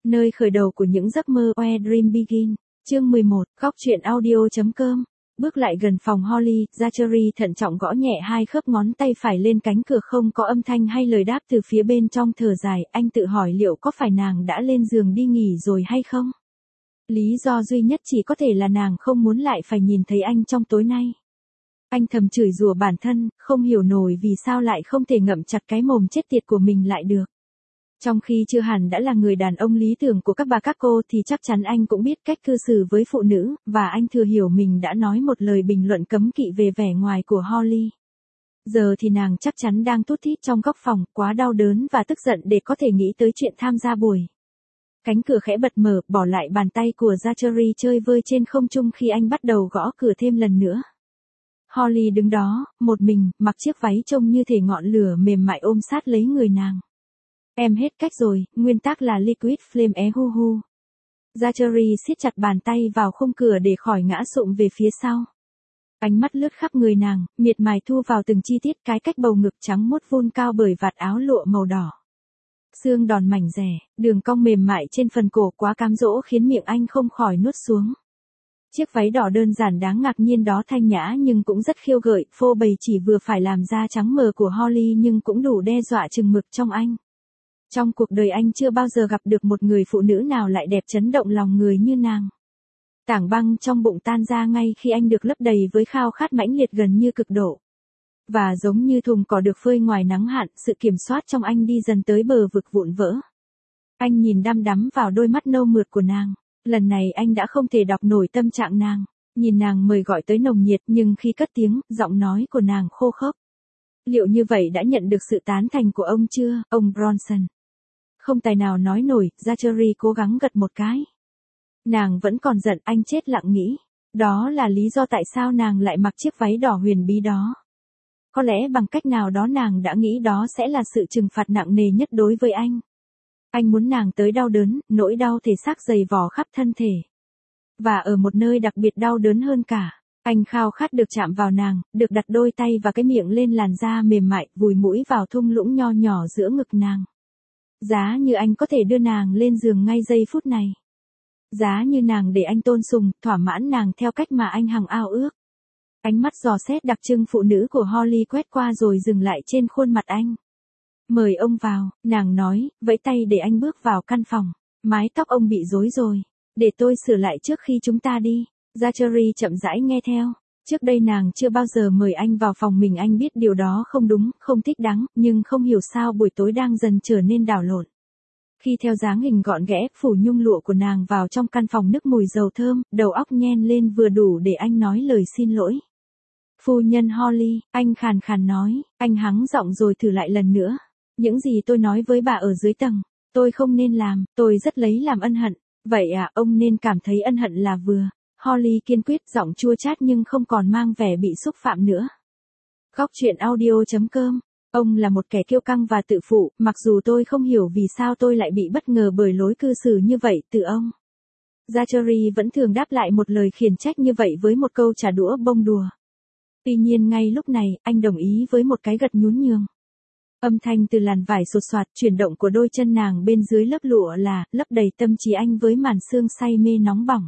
Nơi khởi đầu của những giấc mơ, Where Dream Begin. Chương 11, góc truyện audio.com. Bước lại gần phòng Holly, Zachary thận trọng gõ nhẹ hai khớp ngón tay phải lên cánh cửa, không có âm thanh hay lời đáp từ phía bên trong. Thở dài, anh tự hỏi liệu có phải nàng đã lên giường đi nghỉ rồi hay không? Lý do duy nhất chỉ có thể là nàng không muốn lại phải nhìn thấy anh trong tối nay. Anh thầm chửi rủa bản thân, không hiểu nổi vì sao lại không thể ngậm chặt cái mồm chết tiệt của mình lại được. Trong khi chưa hẳn đã là người đàn ông lý tưởng của các bà các cô thì chắc chắn anh cũng biết cách cư xử với phụ nữ, và anh thừa hiểu mình đã nói một lời bình luận cấm kỵ về vẻ ngoài của Holly. Giờ thì nàng chắc chắn đang thút thít trong góc phòng, quá đau đớn và tức giận để có thể nghĩ tới chuyện tham gia buổi. Cánh cửa khẽ bật mở, bỏ lại bàn tay của Zachary chơi vơi trên không trung khi anh bắt đầu gõ cửa thêm lần nữa. Holly đứng đó, một mình, mặc chiếc váy trông như thể ngọn lửa mềm mại ôm sát lấy người nàng. Em hết cách rồi, nguyên tắc là liquid flame hu hu. Zachary siết chặt bàn tay vào khung cửa để khỏi ngã sụp về phía sau. Ánh mắt lướt khắp người nàng, miệt mài thu vào từng chi tiết, cái cách bầu ngực trắng muốt vun cao bởi vạt áo lụa màu đỏ. Xương đòn mảnh dẻ, đường cong mềm mại trên phần cổ quá cám dỗ khiến miệng anh không khỏi nuốt xuống. Chiếc váy đỏ đơn giản đáng ngạc nhiên đó thanh nhã nhưng cũng rất khiêu gợi, phô bày chỉ vừa phải làm da trắng mờ của Holly nhưng cũng đủ đe dọa chừng mực trong anh. Trong cuộc đời anh chưa bao giờ gặp được một người phụ nữ nào lại đẹp chấn động lòng người như nàng. Tảng băng trong bụng tan ra ngay khi anh được lấp đầy với khao khát mãnh liệt gần như cực độ. Và giống như thùng cỏ được phơi ngoài nắng hạn, sự kiểm soát trong anh đi dần tới bờ vực vụn vỡ. Anh nhìn đăm đắm vào đôi mắt nâu mượt của nàng. Lần này anh đã không thể đọc nổi tâm trạng nàng. Nhìn nàng mời gọi tới nồng nhiệt, nhưng khi cất tiếng, giọng nói của nàng khô khốc. Liệu như vậy đã nhận được sự tán thành của ông chưa, ông Bronson? Không tài nào nói nổi, Zachary cố gắng gật một cái. Nàng vẫn còn giận, anh chết lặng nghĩ. Đó là lý do tại sao nàng lại mặc chiếc váy đỏ huyền bí đó. Có lẽ bằng cách nào đó nàng đã nghĩ đó sẽ là sự trừng phạt nặng nề nhất đối với anh. Anh muốn nàng tới đau đớn, nỗi đau thể xác dày vò khắp thân thể. Và ở một nơi đặc biệt đau đớn hơn cả, anh khao khát được chạm vào nàng, được đặt đôi tay và cái miệng lên làn da mềm mại, vùi mũi vào thung lũng nho nhỏ giữa ngực nàng. Giá như anh có thể đưa nàng lên giường ngay giây phút này. Giá như nàng để anh tôn sùng, thỏa mãn nàng theo cách mà anh hằng ao ước. Ánh mắt dò xét đặc trưng phụ nữ của Holly quét qua rồi dừng lại trên khuôn mặt anh. Mời ông vào, nàng nói, vẫy tay để anh bước vào căn phòng. Mái tóc ông bị rối rồi. Để tôi sửa lại trước khi chúng ta đi. Zachary chậm rãi nghe theo. Trước đây nàng chưa bao giờ mời anh vào phòng mình, anh biết điều đó không đúng, không thích đáng, nhưng không hiểu sao buổi tối đang dần trở nên đảo lộn. Khi theo dáng hình gọn ghẽ, phủ nhung lụa của nàng vào trong căn phòng nức mùi dầu thơm, đầu óc nhen lên vừa đủ để anh nói lời xin lỗi. Phu nhân Holly, anh khàn khàn nói, anh hắng giọng rồi thử lại lần nữa. Những gì tôi nói với bà ở dưới tầng, tôi không nên làm, tôi rất lấy làm ân hận. Vậy à, ông nên cảm thấy ân hận là vừa. Holly kiên quyết, giọng chua chát nhưng không còn mang vẻ bị xúc phạm nữa. Góc truyện audio.com. Ông là một kẻ kiêu căng và tự phụ, mặc dù tôi không hiểu vì sao tôi lại bị bất ngờ bởi lối cư xử như vậy từ ông. Zachary vẫn thường đáp lại một lời khiển trách như vậy với một câu trả đũa bông đùa. Tuy nhiên ngay lúc này, anh đồng ý với một cái gật nhún nhường. Âm thanh từ làn vải sột soạt, chuyển động của đôi chân nàng bên dưới lớp lụa lấp đầy tâm trí anh với màn sương say mê nóng bỏng.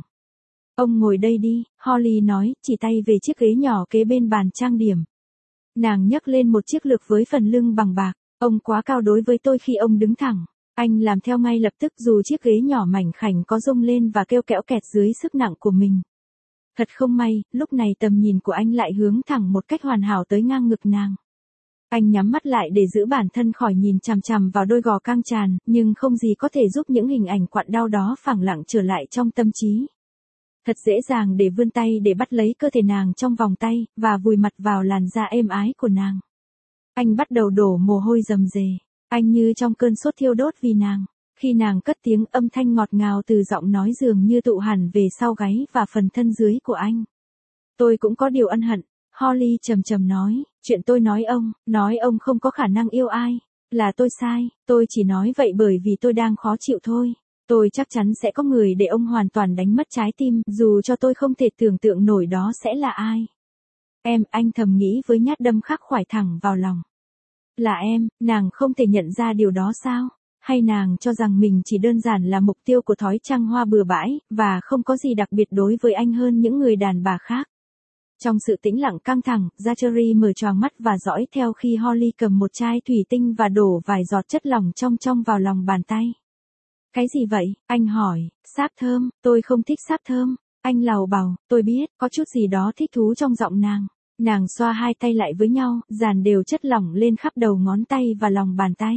Ông ngồi đây đi, Holly nói, chỉ tay về chiếc ghế nhỏ kế bên bàn trang điểm. Nàng nhấc lên một chiếc lược với phần lưng bằng bạc. Ông quá cao đối với tôi khi ông đứng thẳng. Anh làm theo ngay lập tức dù chiếc ghế nhỏ mảnh khảnh có rung lên và kêu kẽo kẹt dưới sức nặng của mình. Thật không may, lúc này tầm nhìn của anh lại hướng thẳng một cách hoàn hảo tới ngang ngực nàng. Anh nhắm mắt lại để giữ bản thân khỏi nhìn chằm chằm vào đôi gò căng tràn, nhưng không gì có thể giúp những hình ảnh quặn đau đó phẳng lặng trở lại trong tâm trí. Thật dễ dàng để vươn tay để bắt lấy cơ thể nàng trong vòng tay, và vùi mặt vào làn da êm ái của nàng. Anh bắt đầu đổ mồ hôi rầm rề. Anh như trong cơn sốt thiêu đốt vì nàng. Khi nàng cất tiếng, âm thanh ngọt ngào từ giọng nói dường như tụ hẳn về sau gáy và phần thân dưới của anh. Tôi cũng có điều ân hận. Holly trầm trầm nói, chuyện tôi nói ông không có khả năng yêu ai. Là tôi sai, tôi chỉ nói vậy bởi vì tôi đang khó chịu thôi. Tôi chắc chắn sẽ có người để ông hoàn toàn đánh mất trái tim, dù cho tôi không thể tưởng tượng nổi đó sẽ là ai. Em, anh thầm nghĩ với nhát đâm khắc khoải thẳng vào lòng. Là em, nàng không thể nhận ra điều đó sao? Hay nàng cho rằng mình chỉ đơn giản là mục tiêu của thói trăng hoa bừa bãi, và không có gì đặc biệt đối với anh hơn những người đàn bà khác. Trong sự tĩnh lặng căng thẳng, Zachary mở choàng mắt và dõi theo khi Holly cầm một chai thủy tinh và đổ vài giọt chất lỏng trong trong vào lòng bàn tay. Cái gì vậy? Anh hỏi. Sáp thơm, tôi không thích sáp thơm. Anh lầu bầu, tôi biết, có chút gì đó thích thú trong giọng nàng. Nàng xoa hai tay lại với nhau, dàn đều chất lỏng lên khắp đầu ngón tay và lòng bàn tay.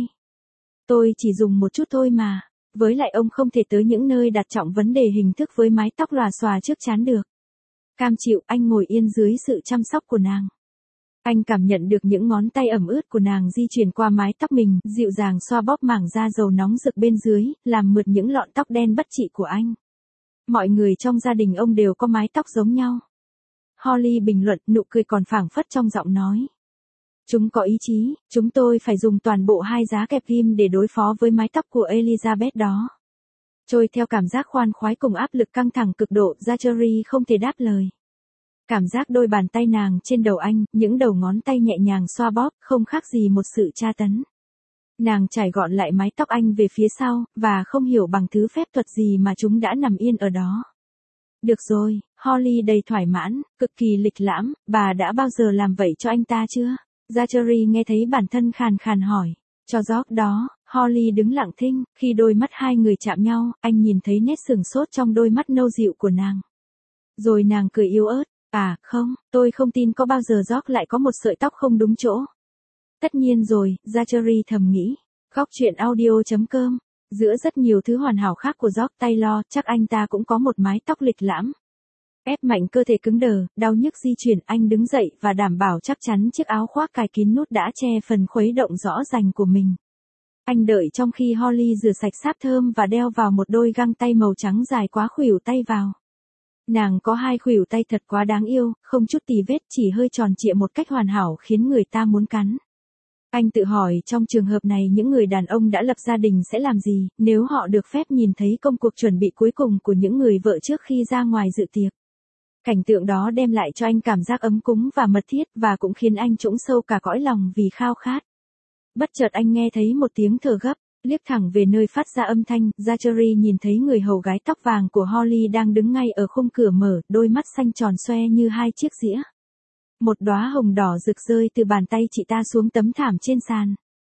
Tôi chỉ dùng một chút thôi mà. Với lại ông không thể tới những nơi đặt trọng vấn đề hình thức với mái tóc lòa xòa trước trán được. Cam chịu, anh ngồi yên dưới sự chăm sóc của nàng. Anh cảm nhận được những ngón tay ẩm ướt của nàng di chuyển qua mái tóc mình, dịu dàng xoa bóp mảng da dầu nóng rực bên dưới, làm mượt những lọn tóc đen bất trị của anh. Mọi người trong gia đình ông đều có mái tóc giống nhau. Holly bình luận, nụ cười còn phảng phất trong giọng nói. Chúng có ý chí, chúng tôi phải dùng toàn bộ 2 giá kẹp ghim để đối phó với mái tóc của Elizabeth đó. Trôi theo cảm giác khoan khoái cùng áp lực căng thẳng cực độ, Zachary không thể đáp lời. Cảm giác đôi bàn tay nàng trên đầu anh, những đầu ngón tay nhẹ nhàng xoa bóp, không khác gì một sự tra tấn. Nàng trải gọn lại mái tóc anh về phía sau, và không hiểu bằng thứ phép thuật gì mà chúng đã nằm yên ở đó. Được rồi, Holly đầy thỏa mãn, cực kỳ lịch lãm, bà đã bao giờ làm vậy cho anh ta chưa? Zachary nghe thấy bản thân khàn khàn hỏi. Cho George đó, Holly đứng lặng thinh, khi đôi mắt hai người chạm nhau, anh nhìn thấy nét sừng sốt trong đôi mắt nâu dịu của nàng. Rồi nàng cười yếu ớt, không, tôi không tin có bao giờ George lại có một sợi tóc không đúng chỗ. Tất nhiên rồi, Zachary thầm nghĩ. Góc truyện audio.com. Giữa rất nhiều thứ hoàn hảo khác của George Taylor, chắc anh ta cũng có một mái tóc lịch lãm. Ép mạnh cơ thể cứng đờ, đau nhức di chuyển, anh đứng dậy và đảm bảo chắc chắn chiếc áo khoác cài kín nút đã che phần khuấy động rõ ràng của mình. Anh đợi trong khi Holly rửa sạch sáp thơm và đeo vào một đôi găng tay màu trắng dài quá khuỷu tay vào. Nàng có 2 khuỷu tay thật quá đáng yêu, không chút tì vết, chỉ hơi tròn trịa một cách hoàn hảo khiến người ta muốn cắn. Anh tự hỏi trong trường hợp này những người đàn ông đã lập gia đình sẽ làm gì, nếu họ được phép nhìn thấy công cuộc chuẩn bị cuối cùng của những người vợ trước khi ra ngoài dự tiệc. Cảnh tượng đó đem lại cho anh cảm giác ấm cúng và mật thiết, và cũng khiến anh trũng sâu cả cõi lòng vì khao khát. Bất chợt anh nghe thấy một tiếng thở gấp, liếc thẳng về nơi phát ra âm thanh, Zachary nhìn thấy người hầu gái tóc vàng của Holly đang đứng ngay ở khung cửa mở, đôi mắt xanh tròn xoe như 2 chiếc dĩa. Một đóa hồng đỏ rực rơi từ bàn tay chị ta xuống tấm thảm trên sàn.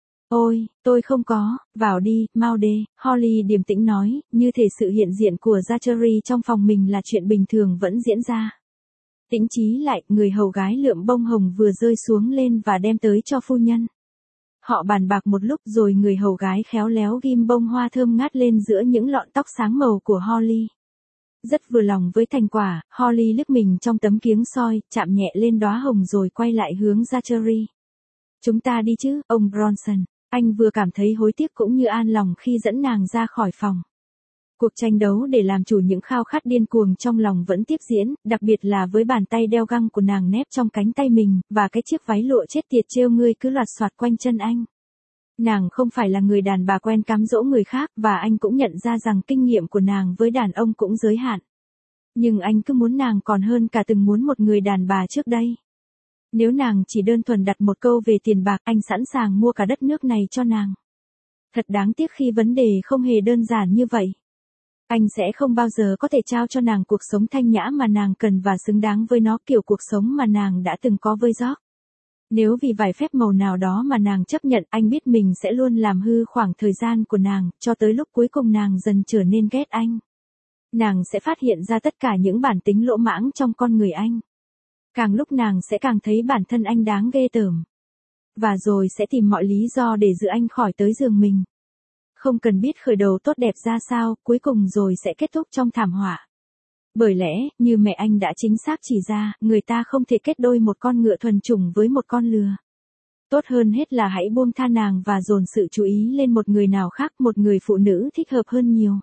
Ôi, tôi không có, vào đi, mau đê, Holly điềm tĩnh nói, như thể sự hiện diện của Zachary trong phòng mình là chuyện bình thường vẫn diễn ra. Tĩnh chí lại, người hầu gái lượm bông hồng vừa rơi xuống lên và đem tới cho phu nhân. Họ bàn bạc một lúc rồi người hầu gái khéo léo ghim bông hoa thơm ngát lên giữa những lọn tóc sáng màu của Holly. Rất vừa lòng với thành quả, Holly liếc mình trong tấm kiếng soi, chạm nhẹ lên đóa hồng rồi quay lại hướng Zachary. Chúng ta đi chứ, ông Bronson. Anh vừa cảm thấy hối tiếc cũng như an lòng khi dẫn nàng ra khỏi phòng. Cuộc tranh đấu để làm chủ những khao khát điên cuồng trong lòng vẫn tiếp diễn, đặc biệt là với bàn tay đeo găng của nàng nép trong cánh tay mình, và cái chiếc váy lụa chết tiệt trêu ngươi cứ loạt soạt quanh chân anh. Nàng không phải là người đàn bà quen cám dỗ người khác, và anh cũng nhận ra rằng kinh nghiệm của nàng với đàn ông cũng giới hạn. Nhưng anh cứ muốn nàng còn hơn cả từng muốn một người đàn bà trước đây. Nếu nàng chỉ đơn thuần đặt một câu về tiền bạc, anh sẵn sàng mua cả đất nước này cho nàng. Thật đáng tiếc khi vấn đề không hề đơn giản như vậy. Anh sẽ không bao giờ có thể trao cho nàng cuộc sống thanh nhã mà nàng cần và xứng đáng với nó, kiểu cuộc sống mà nàng đã từng có với George. Nếu vì vài phép màu nào đó mà nàng chấp nhận, anh biết mình sẽ luôn làm hư khoảng thời gian của nàng, cho tới lúc cuối cùng nàng dần trở nên ghét anh. Nàng sẽ phát hiện ra tất cả những bản tính lỗ mãng trong con người anh. Càng lúc nàng sẽ càng thấy bản thân anh đáng ghê tởm. Và rồi sẽ tìm mọi lý do để giữ anh khỏi tới giường mình. Không cần biết khởi đầu tốt đẹp ra sao, cuối cùng rồi sẽ kết thúc trong thảm họa. Bởi lẽ, như mẹ anh đã chính xác chỉ ra, người ta không thể kết đôi một con ngựa thuần chủng với một con lừa. Tốt hơn hết là hãy buông tha nàng và dồn sự chú ý lên một người nào khác, một người phụ nữ thích hợp hơn nhiều.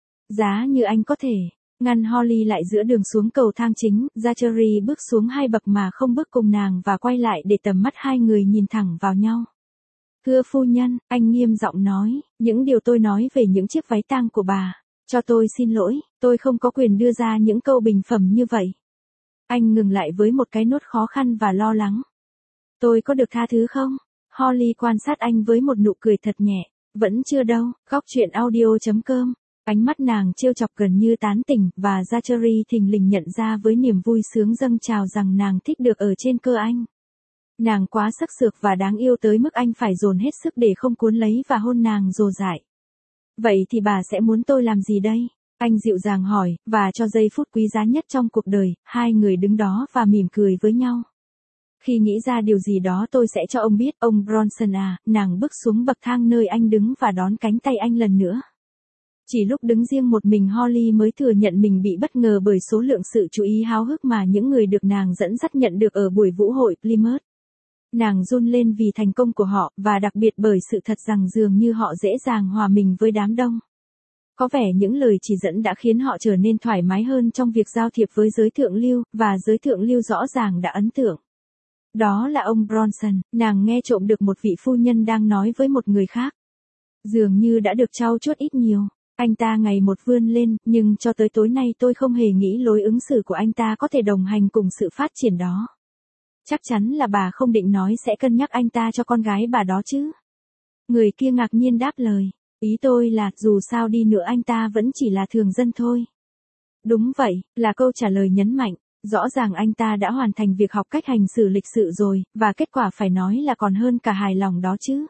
Giá như anh có thể. Ngăn Holly lại giữa đường xuống cầu thang chính, Zachary bước xuống 2 bậc mà không bước cùng nàng và quay lại để tầm mắt hai người nhìn thẳng vào nhau. Thưa phu nhân, anh nghiêm giọng nói, những điều tôi nói về những chiếc váy tang của bà. Cho tôi xin lỗi, tôi không có quyền đưa ra những câu bình phẩm như vậy. Anh ngừng lại với một cái nốt khó khăn và lo lắng. Tôi có được tha thứ không? Holly quan sát anh với một nụ cười thật nhẹ. Vẫn chưa đâu, góc chuyện audio.com. Ánh mắt nàng trêu chọc gần như tán tỉnh, và Zachary thình lình nhận ra với niềm vui sướng dâng trào rằng nàng thích được ở trên cơ anh. Nàng quá sắc sược và đáng yêu tới mức anh phải dồn hết sức để không cuốn lấy và hôn nàng dồ dại. Vậy thì bà sẽ muốn tôi làm gì đây? Anh dịu dàng hỏi, và cho giây phút quý giá nhất trong cuộc đời, hai người đứng đó và mỉm cười với nhau. Khi nghĩ ra điều gì đó tôi sẽ cho ông biết, ông Bronson à, nàng bước xuống bậc thang nơi anh đứng và đón cánh tay anh lần nữa. Chỉ lúc đứng riêng một mình Holly mới thừa nhận mình bị bất ngờ bởi số lượng sự chú ý háo hức mà những người được nàng dẫn dắt nhận được ở buổi vũ hội Plymouth. Nàng run lên vì thành công của họ, và đặc biệt bởi sự thật rằng dường như họ dễ dàng hòa mình với đám đông. Có vẻ những lời chỉ dẫn đã khiến họ trở nên thoải mái hơn trong việc giao thiệp với giới thượng lưu, và giới thượng lưu rõ ràng đã ấn tượng. Đó là ông Bronson, nàng nghe trộm được một vị phu nhân đang nói với một người khác. Dường như đã được trau chuốt ít nhiều. Anh ta ngày một vươn lên, nhưng cho tới tối nay tôi không hề nghĩ lối ứng xử của anh ta có thể đồng hành cùng sự phát triển đó. Chắc chắn là bà không định nói sẽ cân nhắc anh ta cho con gái bà đó chứ. Người kia ngạc nhiên đáp lời. Ý tôi là, dù sao đi nữa anh ta vẫn chỉ là thường dân thôi. Đúng vậy, là câu trả lời nhấn mạnh. Rõ ràng anh ta đã hoàn thành việc học cách hành xử lịch sự rồi, và kết quả phải nói là còn hơn cả hài lòng đó chứ.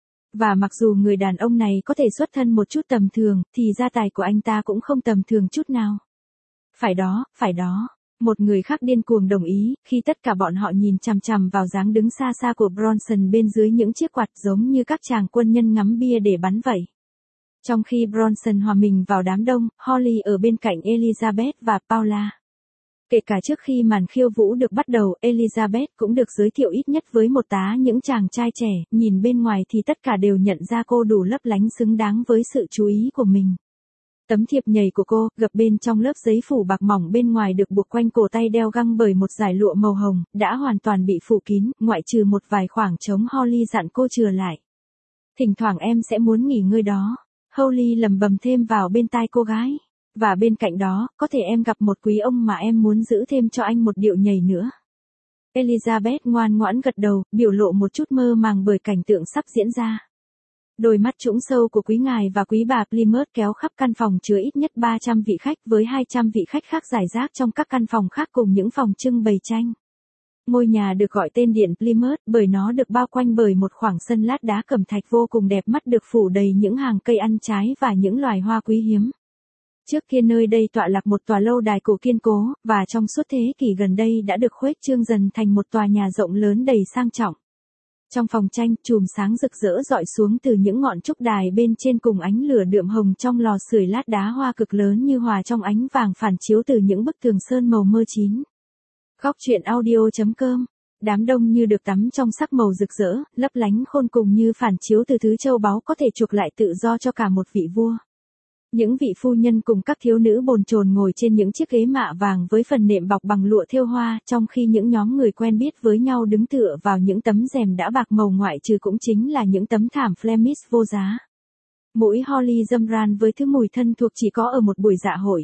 Và mặc dù người đàn ông này có thể xuất thân một chút tầm thường, thì gia tài của anh ta cũng không tầm thường chút nào. Phải đó, phải đó. Một người khác điên cuồng đồng ý, khi tất cả bọn họ nhìn chằm chằm vào dáng đứng xa xa của Bronson bên dưới những chiếc quạt giống như các chàng quân nhân ngắm bia để bắn vậy. Trong khi Bronson hòa mình vào đám đông, Holly ở bên cạnh Elizabeth và Paula. Kể cả trước khi màn khiêu vũ được bắt đầu, Elizabeth cũng được giới thiệu ít nhất với một tá những chàng trai trẻ, nhìn bên ngoài thì tất cả đều nhận ra cô đủ lấp lánh xứng đáng với sự chú ý của mình. Tấm thiệp nhảy của cô, gập bên trong lớp giấy phủ bạc mỏng bên ngoài được buộc quanh cổ tay đeo găng bởi một dải lụa màu hồng, đã hoàn toàn bị phủ kín, ngoại trừ một vài khoảng trống. Holly dặn cô chừa lại. Thỉnh thoảng em sẽ muốn nghỉ ngơi đó. Holly lẩm bẩm thêm vào bên tai cô gái. Và bên cạnh đó, có thể em gặp một quý ông mà em muốn giữ thêm cho anh một điệu nhảy nữa. Elizabeth ngoan ngoãn gật đầu, biểu lộ một chút mơ màng bởi cảnh tượng sắp diễn ra. Đôi mắt trũng sâu của quý ngài và quý bà Plymouth kéo khắp căn phòng chứa ít nhất 300 vị khách với 200 vị khách khác rải rác trong các căn phòng khác cùng những phòng trưng bày tranh. Ngôi nhà được gọi tên Điện Plymouth bởi nó được bao quanh bởi một khoảng sân lát đá cẩm thạch vô cùng đẹp mắt được phủ đầy những hàng cây ăn trái và những loài hoa quý hiếm. Trước kia nơi đây tọa lạc một tòa lâu đài cổ kiên cố, và trong suốt thế kỷ gần đây đã được khuếch trương dần thành một tòa nhà rộng lớn đầy sang trọng. Trong phòng tranh, chùm sáng rực rỡ rọi xuống từ những ngọn trúc đài bên trên cùng ánh lửa đượm hồng trong lò sưởi lát đá hoa cực lớn như hòa trong ánh vàng phản chiếu từ những bức tường sơn màu mơ chín. Góc chuyện audio.com. Đám đông như được tắm trong sắc màu rực rỡ, lấp lánh khôn cùng như phản chiếu từ thứ châu báu có thể chuộc lại tự do cho cả một vị vua. Những vị phu nhân cùng các thiếu nữ bồn chồn ngồi trên những chiếc ghế mạ vàng với phần nệm bọc bằng lụa thêu hoa, trong khi những nhóm người quen biết với nhau đứng tựa vào những tấm rèm đã bạc màu ngoại trừ cũng chính là những tấm thảm Flemish vô giá. Mũi Holly râm ran với thứ mùi thân thuộc chỉ có ở một buổi dạ hội.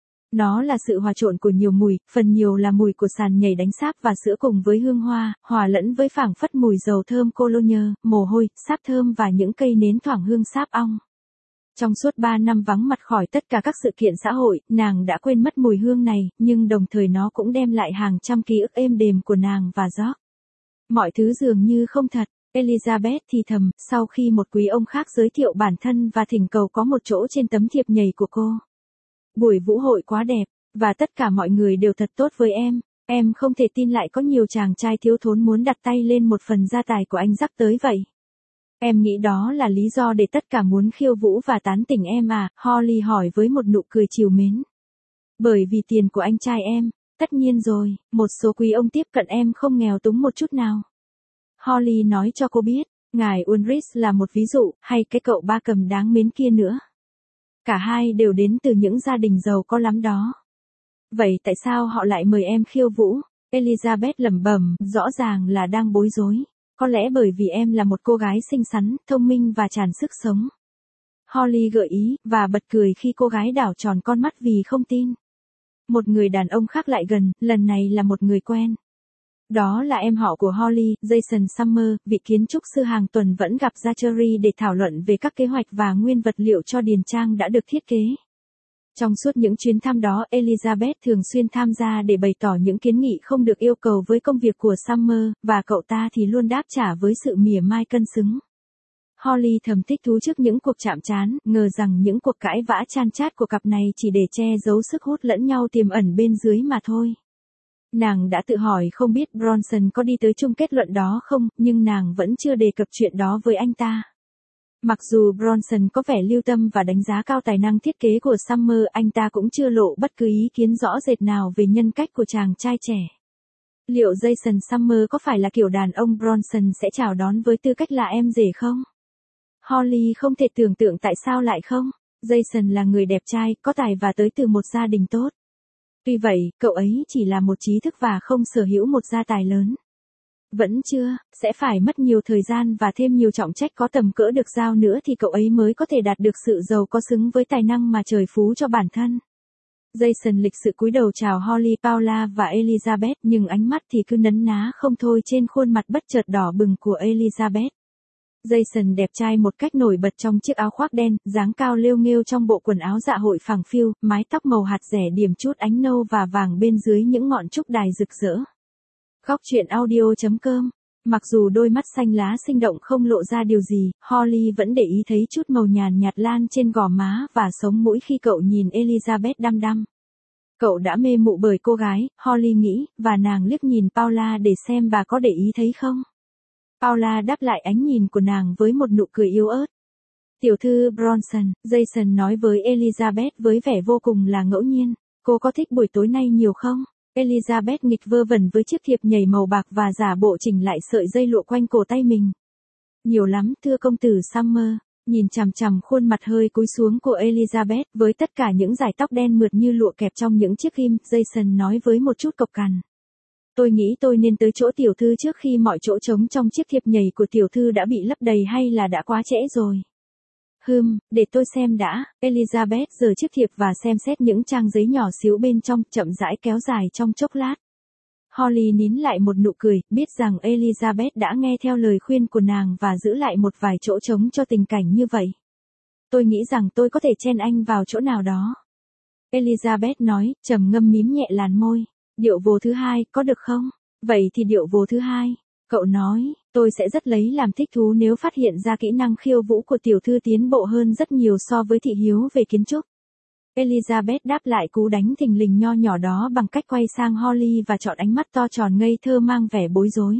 Nó là sự hòa trộn của nhiều mùi, phần nhiều là mùi của sàn nhảy đánh sáp và sữa cùng với hương hoa, hòa lẫn với phảng phất mùi dầu thơm cologne, mồ hôi, sáp thơm và những cây nến thoảng hương sáp ong. Trong suốt 3 năm vắng mặt khỏi tất cả các sự kiện xã hội, nàng đã quên mất mùi hương này, nhưng đồng thời nó cũng đem lại hàng trăm ký ức êm đềm của nàng và George. Mọi thứ dường như không thật, Elizabeth thì thầm, sau khi một quý ông khác giới thiệu bản thân và thỉnh cầu có một chỗ trên tấm thiệp nhảy của cô. Buổi vũ hội quá đẹp, và tất cả mọi người đều thật tốt với em không thể tin lại có nhiều chàng trai thiếu thốn muốn đặt tay lên một phần gia tài của anh Jack tới vậy. Em nghĩ đó là lý do để tất cả muốn khiêu vũ và tán tỉnh em à, Holly hỏi với một nụ cười trìu mến. Bởi vì tiền của anh trai em, tất nhiên rồi, một số quý ông tiếp cận em không nghèo túng một chút nào. Holly nói cho cô biết, ngài Ulrich là một ví dụ, hay cái cậu ba cầm đáng mến kia nữa. Cả hai đều đến từ những gia đình giàu có lắm đó. Vậy tại sao họ lại mời em khiêu vũ? Elizabeth lẩm bẩm, rõ ràng là đang bối rối. Có lẽ bởi vì em là một cô gái xinh xắn, thông minh và tràn sức sống. Holly gợi ý, và bật cười khi cô gái đảo tròn con mắt vì không tin. Một người đàn ông khác lại gần, lần này là một người quen. Đó là em họ của Holly, Jason Summer, vị kiến trúc sư hàng tuần vẫn gặp Zachary để thảo luận về các kế hoạch và nguyên vật liệu cho điền trang đã được thiết kế. Trong suốt những chuyến thăm đó, Elizabeth thường xuyên tham gia để bày tỏ những kiến nghị không được yêu cầu với công việc của Summer, và cậu ta thì luôn đáp trả với sự mỉa mai cân xứng. Holly thầm thích thú trước những cuộc chạm trán, ngờ rằng những cuộc cãi vã chan chát của cặp này chỉ để che giấu sức hút lẫn nhau tiềm ẩn bên dưới mà thôi. Nàng đã tự hỏi không biết Bronson có đi tới chung kết luận đó không, nhưng nàng vẫn chưa đề cập chuyện đó với anh ta. Mặc dù Bronson có vẻ lưu tâm và đánh giá cao tài năng thiết kế của Summer, anh ta cũng chưa lộ bất cứ ý kiến rõ rệt nào về nhân cách của chàng trai trẻ. Liệu Jason Summer có phải là kiểu đàn ông Bronson sẽ chào đón với tư cách là em rể không? Holly không thể tưởng tượng tại sao lại không. Jason là người đẹp trai, có tài và tới từ một gia đình tốt. Tuy vậy, cậu ấy chỉ là một trí thức và không sở hữu một gia tài lớn. Vẫn chưa, sẽ phải mất nhiều thời gian và thêm nhiều trọng trách có tầm cỡ được giao nữa thì cậu ấy mới có thể đạt được sự giàu có xứng với tài năng mà trời phú cho bản thân. Jason lịch sự cúi đầu chào Holly, Paula và Elizabeth, nhưng ánh mắt thì cứ nấn ná không thôi trên khuôn mặt bất chợt đỏ bừng của Elizabeth. Jason đẹp trai một cách nổi bật trong chiếc áo khoác đen, dáng cao lêu nghêu trong bộ quần áo dạ hội phẳng phiu, mái tóc màu hạt rẻ điểm chút ánh nâu và vàng bên dưới những ngọn trúc đài rực rỡ. Góc truyện audio.com. Mặc dù đôi mắt xanh lá sinh động không lộ ra điều gì, Holly vẫn để ý thấy chút màu nhàn nhạt lan trên gò má và sống mũi khi cậu nhìn Elizabeth đăm đăm. Cậu đã mê mụ bởi cô gái, Holly nghĩ, và nàng liếc nhìn Paula để xem bà có để ý thấy không. Paula đáp lại ánh nhìn của nàng với một nụ cười yếu ớt. Tiểu thư Bronson, Jason nói với Elizabeth với vẻ vô cùng là ngẫu nhiên. Cô có thích buổi tối nay nhiều không? Elizabeth nghịch vơ vẩn với chiếc thiệp nhảy màu bạc và giả bộ chỉnh lại sợi dây lụa quanh cổ tay mình. Nhiều lắm, thưa công tử Summer. Nhìn chằm chằm khuôn mặt hơi cúi xuống của Elizabeth với tất cả những dải tóc đen mượt như lụa kẹp trong những chiếc rim, Jason nói với một chút cộc cằn. Tôi nghĩ tôi nên tới chỗ tiểu thư trước khi mọi chỗ trống trong chiếc thiệp nhảy của tiểu thư đã bị lấp đầy hay là đã quá trễ rồi. Để tôi xem đã. Elizabeth giở chiếc thiệp và xem xét những trang giấy nhỏ xíu bên trong, chậm rãi kéo dài trong chốc lát. Holly nín lại một nụ cười, biết rằng Elizabeth đã nghe theo lời khuyên của nàng và giữ lại một vài chỗ trống cho tình cảnh như vậy. Tôi nghĩ rằng tôi có thể chen anh vào chỗ nào đó. Elizabeth nói, trầm ngâm mím nhẹ làn môi. Điệu vồ thứ hai, có được không? Vậy thì điệu vồ thứ hai. Cậu nói, tôi sẽ rất lấy làm thích thú nếu phát hiện ra kỹ năng khiêu vũ của tiểu thư tiến bộ hơn rất nhiều so với thị hiếu về kiến trúc. Elizabeth đáp lại cú đánh thình lình nho nhỏ đó bằng cách quay sang Holly và chọn ánh mắt to tròn ngây thơ mang vẻ bối rối.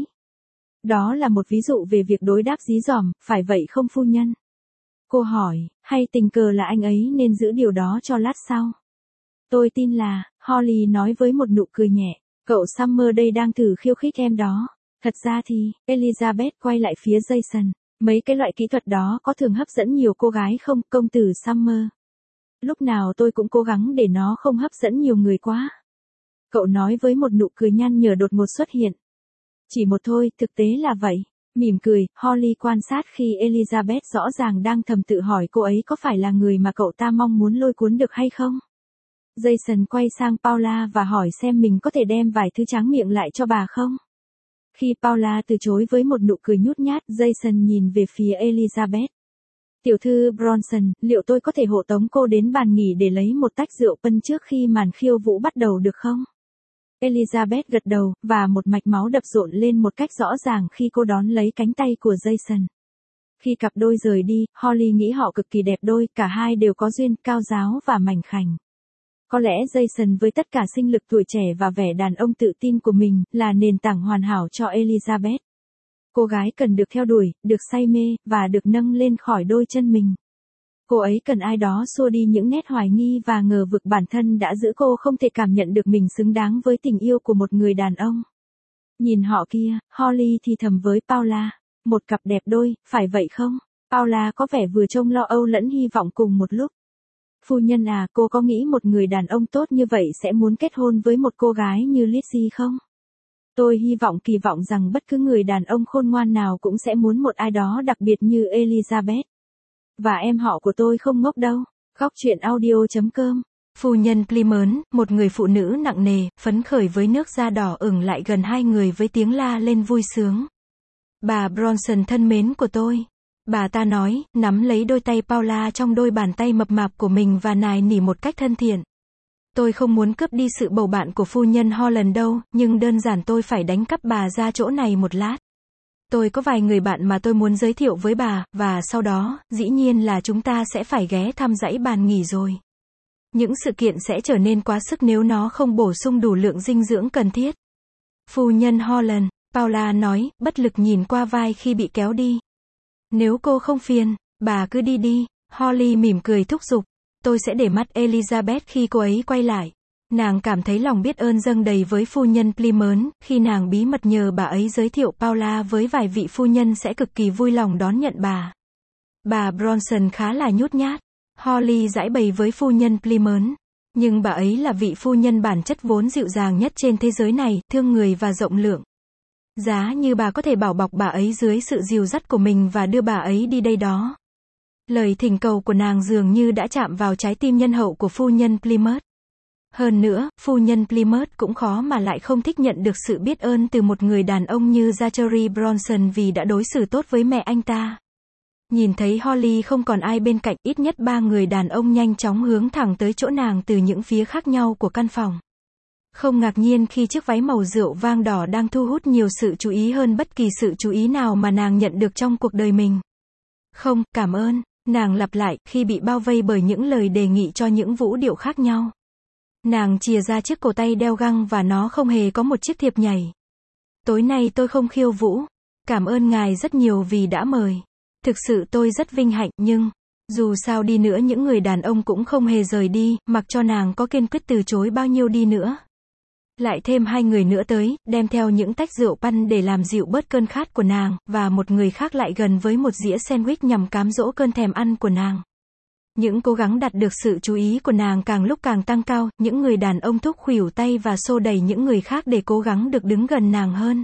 Đó là một ví dụ về việc đối đáp dí dỏm, phải vậy không phu nhân? Cô hỏi, hay tình cờ là anh ấy nên giữ điều đó cho lát sau? Tôi tin là, Holly nói với một nụ cười nhẹ, cậu Summer đây đang thử khiêu khích em đó. Thật ra thì, Elizabeth quay lại phía Jason, mấy cái loại kỹ thuật đó có thường hấp dẫn nhiều cô gái không, công tử Summer? Lúc nào tôi cũng cố gắng để nó không hấp dẫn nhiều người quá. Cậu nói với một nụ cười nhăn nhở đột ngột xuất hiện. Chỉ một thôi, thực tế là vậy. Mỉm cười, Holly quan sát khi Elizabeth rõ ràng đang thầm tự hỏi cô ấy có phải là người mà cậu ta mong muốn lôi cuốn được hay không. Jason quay sang Paula và hỏi xem mình có thể đem vài thứ tráng miệng lại cho bà không. Khi Paula từ chối với một nụ cười nhút nhát, Jason nhìn về phía Elizabeth. Tiểu thư Bronson, liệu tôi có thể hộ tống cô đến bàn nghỉ để lấy một tách rượu pân trước khi màn khiêu vũ bắt đầu được không? Elizabeth gật đầu, và một mạch máu đập rộn lên một cách rõ ràng khi cô đón lấy cánh tay của Jason. Khi cặp đôi rời đi, Holly nghĩ họ cực kỳ đẹp đôi, cả hai đều có duyên, cao ráo và mảnh khảnh. Có lẽ Jason với tất cả sinh lực tuổi trẻ và vẻ đàn ông tự tin của mình, là nền tảng hoàn hảo cho Elizabeth. Cô gái cần được theo đuổi, được say mê, và được nâng lên khỏi đôi chân mình. Cô ấy cần ai đó xua đi những nét hoài nghi và ngờ vực bản thân đã giữ cô không thể cảm nhận được mình xứng đáng với tình yêu của một người đàn ông. Nhìn họ kia, Holly thì thầm với Paula, một cặp đẹp đôi, phải vậy không? Paula có vẻ vừa trông lo âu lẫn hy vọng cùng một lúc. Phu nhân à, cô có nghĩ một người đàn ông tốt như vậy sẽ muốn kết hôn với một cô gái như Lizzie không? Tôi kỳ vọng rằng bất cứ người đàn ông khôn ngoan nào cũng sẽ muốn một ai đó đặc biệt như Elizabeth. Và em họ của tôi không ngốc đâu. Góc truyện audio.com Phu nhân Plymouth, một người phụ nữ nặng nề, phấn khởi với nước da đỏ ửng lại gần hai người với tiếng la lên vui sướng. Bà Bronson thân mến của tôi. Bà ta nói, nắm lấy đôi tay Paula trong đôi bàn tay mập mạp của mình và nài nỉ một cách thân thiện. Tôi không muốn cướp đi sự bầu bạn của phu nhân Holland đâu, nhưng đơn giản tôi phải đánh cắp bà ra chỗ này một lát. Tôi có vài người bạn mà tôi muốn giới thiệu với bà, và sau đó, dĩ nhiên là chúng ta sẽ phải ghé thăm dãy bàn nghỉ rồi. Những sự kiện sẽ trở nên quá sức nếu nó không bổ sung đủ lượng dinh dưỡng cần thiết. Phu nhân Holland, Paula nói, bất lực nhìn qua vai khi bị kéo đi. Nếu cô không phiền, bà cứ đi đi. Holly mỉm cười thúc giục. Tôi sẽ để mắt Elizabeth khi cô ấy quay lại. Nàng cảm thấy lòng biết ơn dâng đầy với phu nhân Plymouth, khi nàng bí mật nhờ bà ấy giới thiệu Paula với vài vị phu nhân sẽ cực kỳ vui lòng đón nhận bà. Bà Bronson khá là nhút nhát. Holly giải bày với phu nhân Plymouth. Nhưng bà ấy là vị phu nhân bản chất vốn dịu dàng nhất trên thế giới này, thương người và rộng lượng. Giá như bà có thể bảo bọc bà ấy dưới sự dìu dắt của mình và đưa bà ấy đi đây đó. Lời thỉnh cầu của nàng dường như đã chạm vào trái tim nhân hậu của phu nhân Plymouth. Hơn nữa, phu nhân Plymouth cũng khó mà lại không thích nhận được sự biết ơn từ một người đàn ông như Zachary Bronson vì đã đối xử tốt với mẹ anh ta. Nhìn thấy Holly không còn ai bên cạnh, ít nhất ba người đàn ông nhanh chóng hướng thẳng tới chỗ nàng từ những phía khác nhau của căn phòng. Không ngạc nhiên khi chiếc váy màu rượu vang đỏ đang thu hút nhiều sự chú ý hơn bất kỳ sự chú ý nào mà nàng nhận được trong cuộc đời mình. Không, cảm ơn, nàng lặp lại, khi bị bao vây bởi những lời đề nghị cho những vũ điệu khác nhau. Nàng chìa ra chiếc cổ tay đeo găng và nó không hề có một chiếc thiệp nhảy. Tối nay tôi không khiêu vũ. Cảm ơn ngài rất nhiều vì đã mời. Thực sự tôi rất vinh hạnh, nhưng dù sao đi nữa những người đàn ông cũng không hề rời đi, mặc cho nàng có kiên quyết từ chối bao nhiêu đi nữa. Lại thêm hai người nữa tới, đem theo những tách rượu pan để làm dịu bớt cơn khát của nàng, và một người khác lại gần với một dĩa sandwich nhằm cám dỗ cơn thèm ăn của nàng. Những cố gắng đạt được sự chú ý của nàng càng lúc càng tăng cao, những người đàn ông thúc khuỷu tay và xô đẩy những người khác để cố gắng được đứng gần nàng hơn.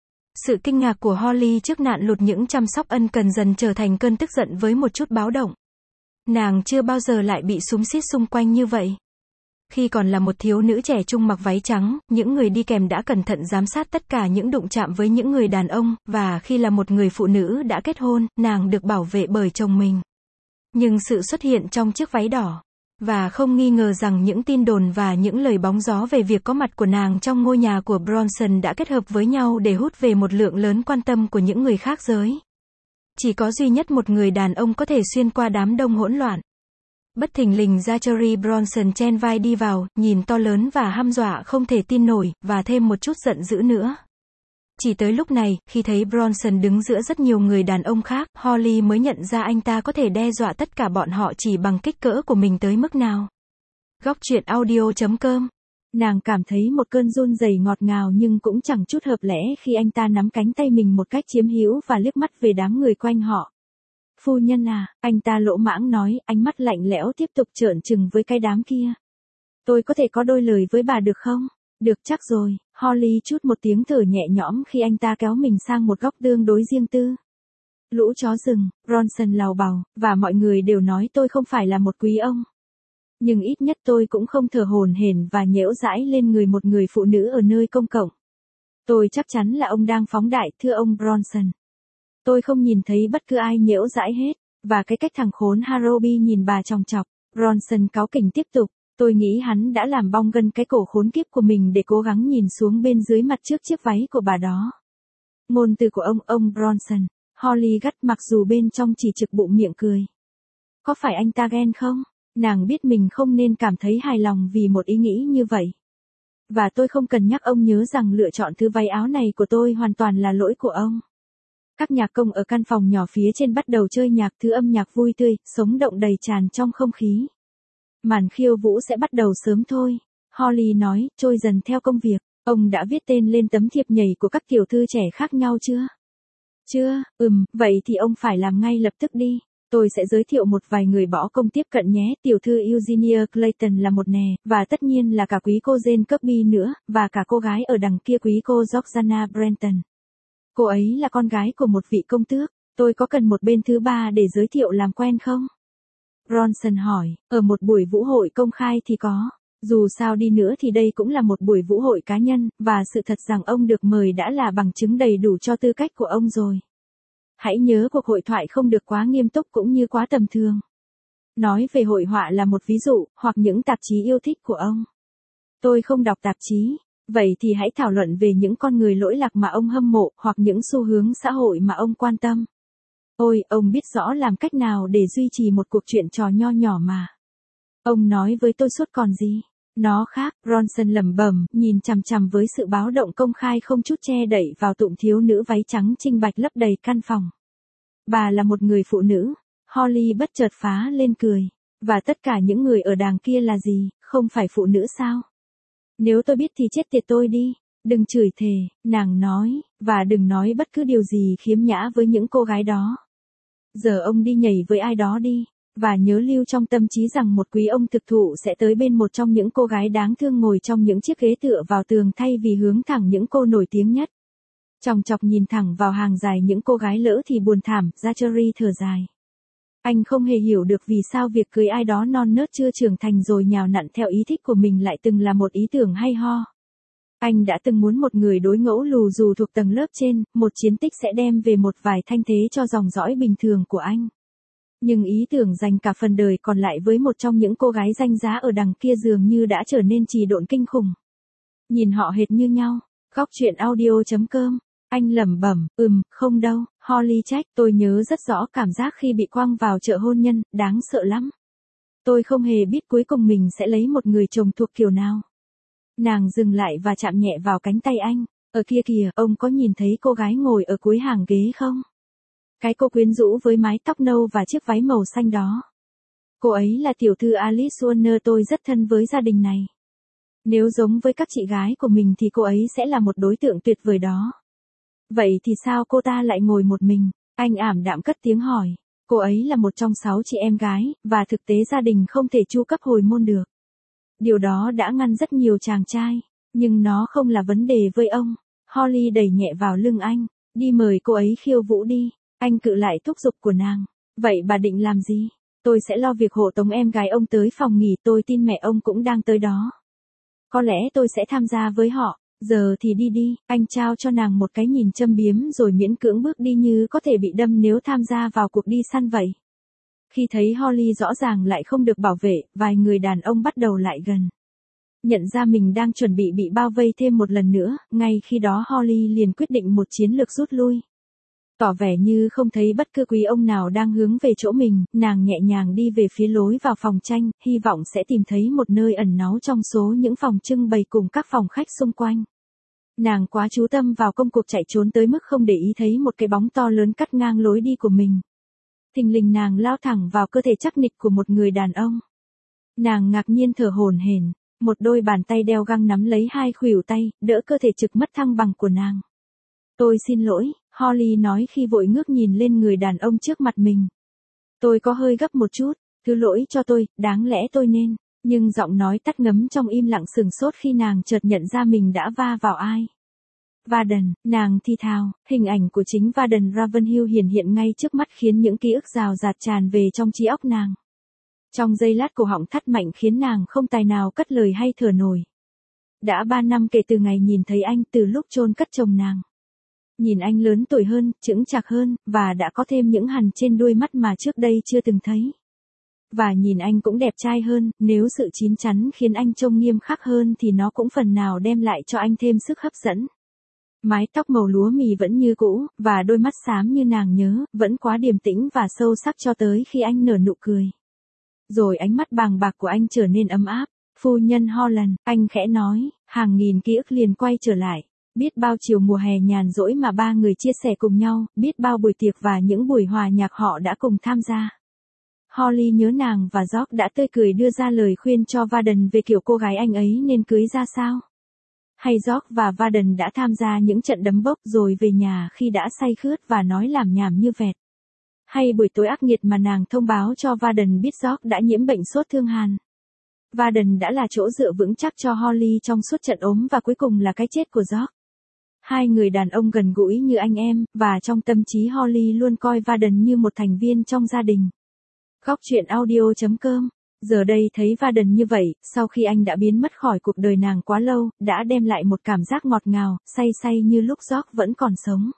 Sự kinh ngạc của Holly trước nạn lụt những chăm sóc ân cần dần trở thành cơn tức giận với một chút báo động. Nàng chưa bao giờ lại bị xúm xít xung quanh như vậy. Khi còn là một thiếu nữ trẻ trung mặc váy trắng, những người đi kèm đã cẩn thận giám sát tất cả những đụng chạm với những người đàn ông, và khi là một người phụ nữ đã kết hôn, nàng được bảo vệ bởi chồng mình. Nhưng sự xuất hiện trong chiếc váy đỏ, và không nghi ngờ rằng những tin đồn và những lời bóng gió về việc có mặt của nàng trong ngôi nhà của Bronson đã kết hợp với nhau để hút về một lượng lớn quan tâm của những người khác giới. Chỉ có duy nhất một người đàn ông có thể xuyên qua đám đông hỗn loạn. Bất thình lình Zachary Bronson chen vai đi vào, nhìn to lớn và hăm dọa không thể tin nổi, và thêm một chút giận dữ nữa. Chỉ tới lúc này, khi thấy Bronson đứng giữa rất nhiều người đàn ông khác, Holly mới nhận ra anh ta có thể đe dọa tất cả bọn họ chỉ bằng kích cỡ của mình tới mức nào. Góc truyện audio.com. Nàng cảm thấy một cơn run rẩy ngọt ngào nhưng cũng chẳng chút hợp lẽ khi anh ta nắm cánh tay mình một cách chiếm hữu và liếc mắt về đám người quanh họ. Phu nhân à, anh ta lỗ mãng nói, ánh mắt lạnh lẽo tiếp tục trợn trừng với cái đám kia. Tôi có thể có đôi lời với bà được không? Được chắc rồi, Holly chút một tiếng thở nhẹ nhõm khi anh ta kéo mình sang một góc tương đối riêng tư. Lũ chó rừng, Bronson lào bào, và mọi người đều nói tôi không phải là một quý ông. Nhưng ít nhất tôi cũng không thở hổn hển và nhễu dãi lên người một người phụ nữ ở nơi công cộng. Tôi chắc chắn là ông đang phóng đại, thưa ông Bronson. Tôi không nhìn thấy bất cứ ai nhễu dãi hết, và cái cách thằng khốn Harrowby nhìn bà chòng chọc. Bronson cáu kỉnh tiếp tục. Tôi nghĩ hắn đã làm bong gân cái cổ khốn kiếp của mình để cố gắng nhìn xuống bên dưới mặt trước chiếc váy của bà đó. Ngôn từ của ông Bronson. Holly gắt mặc dù bên trong chỉ trực bụng miệng cười. Có phải anh ta ghen không? Nàng biết mình không nên cảm thấy hài lòng vì một ý nghĩ như vậy. Và tôi không cần nhắc ông nhớ rằng lựa chọn thứ váy áo này của tôi hoàn toàn là lỗi của ông. Các nhạc công ở căn phòng nhỏ phía trên bắt đầu chơi nhạc, thứ âm nhạc vui tươi, sống động đầy tràn trong không khí. Màn khiêu vũ sẽ bắt đầu sớm thôi. Holly nói, trôi dần theo công việc. Ông đã viết tên lên tấm thiệp nhảy của các tiểu thư trẻ khác nhau chưa? Chưa, vậy thì ông phải làm ngay lập tức đi. Tôi sẽ giới thiệu một vài người bỏ công tiếp cận nhé. Tiểu thư Eugenia Clayton là một nè, và tất nhiên là cả quý cô Jane Kirby nữa, và cả cô gái ở đằng kia quý cô Georgiana Brenton. Cô ấy là con gái của một vị công tước. Tôi có cần một bên thứ ba để giới thiệu làm quen không? Ronson hỏi, ở một buổi vũ hội công khai thì có. Dù sao đi nữa thì đây cũng là một buổi vũ hội cá nhân, và sự thật rằng ông được mời đã là bằng chứng đầy đủ cho tư cách của ông rồi. Hãy nhớ cuộc hội thoại không được quá nghiêm túc cũng như quá tầm thường. Nói về hội họa là một ví dụ, hoặc những tạp chí yêu thích của ông. Tôi không đọc tạp chí. Vậy thì hãy thảo luận về những con người lỗi lạc mà ông hâm mộ, hoặc những xu hướng xã hội mà ông quan tâm. Ôi, ông biết rõ làm cách nào để duy trì một cuộc chuyện trò nho nhỏ mà. Ông nói với tôi suốt còn gì. Nó khác, Ronson lẩm bẩm, nhìn chằm chằm với sự báo động công khai không chút che đậy vào tụm thiếu nữ váy trắng trinh bạch lấp đầy căn phòng. Bà là một người phụ nữ. Holly bất chợt phá lên cười. Và tất cả những người ở đàng kia là gì, không phải phụ nữ sao? Nếu tôi biết thì chết tiệt tôi đi. Đừng chửi thề, nàng nói, và đừng nói bất cứ điều gì khiếm nhã với những cô gái đó. Giờ ông đi nhảy với ai đó đi. Và nhớ lưu trong tâm trí rằng một quý ông thực thụ sẽ tới bên một trong những cô gái đáng thương ngồi trong những chiếc ghế tựa vào tường thay vì hướng thẳng những cô nổi tiếng nhất. Chòng chọc nhìn thẳng vào hàng dài những cô gái lỡ thì buồn thảm, Zachary thở dài. Anh không hề hiểu được vì sao việc cưới ai đó non nớt chưa trưởng thành rồi nhào nặn theo ý thích của mình lại từng là một ý tưởng hay ho. Anh đã từng muốn một người đối ngẫu lù dù thuộc tầng lớp trên, một chiến tích sẽ đem về một vài thanh thế cho dòng dõi bình thường của anh. Nhưng ý tưởng dành cả phần đời còn lại với một trong những cô gái danh giá ở đằng kia dường như đã trở nên trì độn kinh khủng. Nhìn họ hệt như nhau. Góc truyện audio.com. Anh lẩm bẩm, không đâu, Holly trách, tôi nhớ rất rõ cảm giác khi bị quăng vào chợ hôn nhân, đáng sợ lắm. Tôi không hề biết cuối cùng mình sẽ lấy một người chồng thuộc kiểu nào. Nàng dừng lại và chạm nhẹ vào cánh tay anh. Ở kia kìa, ông có nhìn thấy cô gái ngồi ở cuối hàng ghế không? Cái cô quyến rũ với mái tóc nâu và chiếc váy màu xanh đó. Cô ấy là tiểu thư Alice Warner, tôi rất thân với gia đình này. Nếu giống với các chị gái của mình thì cô ấy sẽ là một đối tượng tuyệt vời đó. Vậy thì sao cô ta lại ngồi một mình? Anh ảm đạm cất tiếng hỏi. Cô ấy là một trong 6 chị em gái, và thực tế gia đình không thể chu cấp hồi môn được. Điều đó đã ngăn rất nhiều chàng trai, nhưng nó không là vấn đề với ông. Holly đẩy nhẹ vào lưng anh. Đi mời cô ấy khiêu vũ đi. Anh cự lại thúc giục của nàng. Vậy bà định làm gì? Tôi sẽ lo việc hộ tống em gái ông tới phòng nghỉ, tôi tin mẹ ông cũng đang tới đó. Có lẽ tôi sẽ tham gia với họ. Giờ thì đi đi, anh trao cho nàng một cái nhìn châm biếm rồi miễn cưỡng bước đi như có thể bị đâm nếu tham gia vào cuộc đi săn vậy. Khi thấy Holly rõ ràng lại không được bảo vệ, vài người đàn ông bắt đầu lại gần. Nhận ra mình đang chuẩn bị bao vây thêm một lần nữa, ngay khi đó Holly liền quyết định một chiến lược rút lui. Tỏ vẻ như không thấy bất cứ quý ông nào đang hướng về chỗ mình, nàng nhẹ nhàng đi về phía lối vào phòng tranh, hy vọng sẽ tìm thấy một nơi ẩn náu trong số những phòng trưng bày cùng các phòng khách xung quanh. Nàng quá chú tâm vào công cuộc chạy trốn tới mức không để ý thấy một cái bóng to lớn cắt ngang lối đi của mình. Thình lình nàng lao thẳng vào cơ thể chắc nịch của một người đàn ông. Nàng ngạc nhiên thở hổn hển, một đôi bàn tay đeo găng nắm lấy hai khuỷu tay, đỡ cơ thể trực mất thăng bằng của nàng. Tôi xin lỗi, Holly nói khi vội ngước nhìn lên người đàn ông trước mặt mình. Tôi có hơi gấp một chút, thứ lỗi cho tôi, đáng lẽ tôi nên, nhưng giọng nói tắt ngấm trong im lặng sừng sốt khi nàng chợt nhận ra mình đã va vào ai. Varden, nàng thi thào, hình ảnh của chính Varden Ravenhill hiện hiện ngay trước mắt khiến những ký ức rào rạt tràn về trong trí óc nàng. Trong giây lát cổ họng thắt mạnh khiến nàng không tài nào cất lời hay thở nổi. Đã 3 năm kể từ ngày nhìn thấy anh, từ lúc chôn cất chồng nàng. Nhìn anh lớn tuổi hơn, chững chạc hơn, và đã có thêm những hằn trên đuôi mắt mà trước đây chưa từng thấy. Và nhìn anh cũng đẹp trai hơn, nếu sự chín chắn khiến anh trông nghiêm khắc hơn thì nó cũng phần nào đem lại cho anh thêm sức hấp dẫn. Mái tóc màu lúa mì vẫn như cũ, và đôi mắt xám như nàng nhớ, vẫn quá điềm tĩnh và sâu sắc cho tới khi anh nở nụ cười. Rồi ánh mắt bàng bạc của anh trở nên ấm áp. Phu nhân Holland, anh khẽ nói, hàng nghìn ký ức liền quay trở lại. Biết bao chiều mùa hè nhàn rỗi mà ba người chia sẻ cùng nhau, biết bao buổi tiệc và những buổi hòa nhạc họ đã cùng tham gia. Holly nhớ nàng và George đã tươi cười đưa ra lời khuyên cho Varden về kiểu cô gái anh ấy nên cưới ra sao. Hay George và Varden đã tham gia những trận đấm bốc rồi về nhà khi đã say khướt và nói lảm nhảm như vẹt. Hay buổi tối ác nghiệt mà nàng thông báo cho Varden biết George đã nhiễm bệnh sốt thương hàn. Varden đã là chỗ dựa vững chắc cho Holly trong suốt trận ốm và cuối cùng là cái chết của George. Hai người đàn ông gần gũi như anh em, và trong tâm trí Holly luôn coi Varden như một thành viên trong gia đình. Góc truyện audio.com. Giờ đây thấy Varden như vậy, sau khi anh đã biến mất khỏi cuộc đời nàng quá lâu, đã đem lại một cảm giác ngọt ngào, say say như lúc George vẫn còn sống.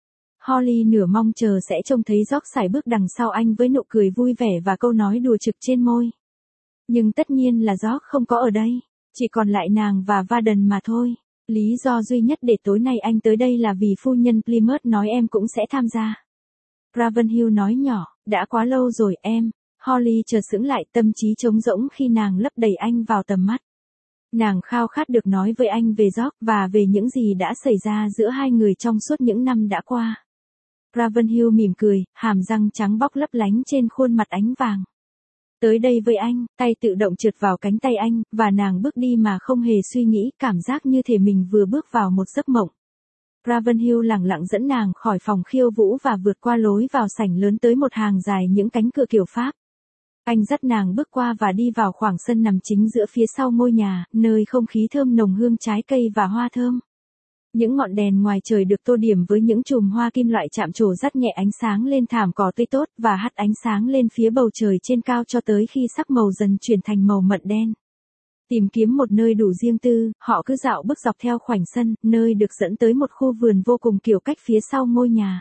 Holly nửa mong chờ sẽ trông thấy George sải bước đằng sau anh với nụ cười vui vẻ và câu nói đùa trực trên môi. Nhưng tất nhiên là George không có ở đây, chỉ còn lại nàng và Varden mà thôi. Lý do duy nhất để tối nay anh tới đây là vì phu nhân Plymouth nói em cũng sẽ tham gia. Ravenhill nói nhỏ, đã quá lâu rồi em. Holly chợt sững lại, tâm trí trống rỗng khi nàng lấp đầy anh vào tầm mắt. Nàng khao khát được nói với anh về George và về những gì đã xảy ra giữa hai người trong suốt những năm đã qua. Ravenhill mỉm cười, hàm răng trắng bóc lấp lánh trên khuôn mặt ánh vàng. Tới đây với anh, tay tự động trượt vào cánh tay anh, và nàng bước đi mà không hề suy nghĩ, cảm giác như thể mình vừa bước vào một giấc mộng. Ravenhill lẳng lặng dẫn nàng khỏi phòng khiêu vũ và vượt qua lối vào sảnh lớn tới một hàng dài những cánh cửa kiểu Pháp. Anh dắt nàng bước qua và đi vào khoảng sân nằm chính giữa phía sau ngôi nhà, nơi không khí thơm nồng hương trái cây và hoa thơm. Những ngọn đèn ngoài trời được tô điểm với những chùm hoa kim loại chạm trổ dắt nhẹ ánh sáng lên thảm cỏ tươi tốt và hắt ánh sáng lên phía bầu trời trên cao cho tới khi sắc màu dần chuyển thành màu mận đen. Tìm kiếm một nơi đủ riêng tư, họ cứ dạo bước dọc theo khoảnh sân, nơi được dẫn tới một khu vườn vô cùng kiểu cách phía sau ngôi nhà.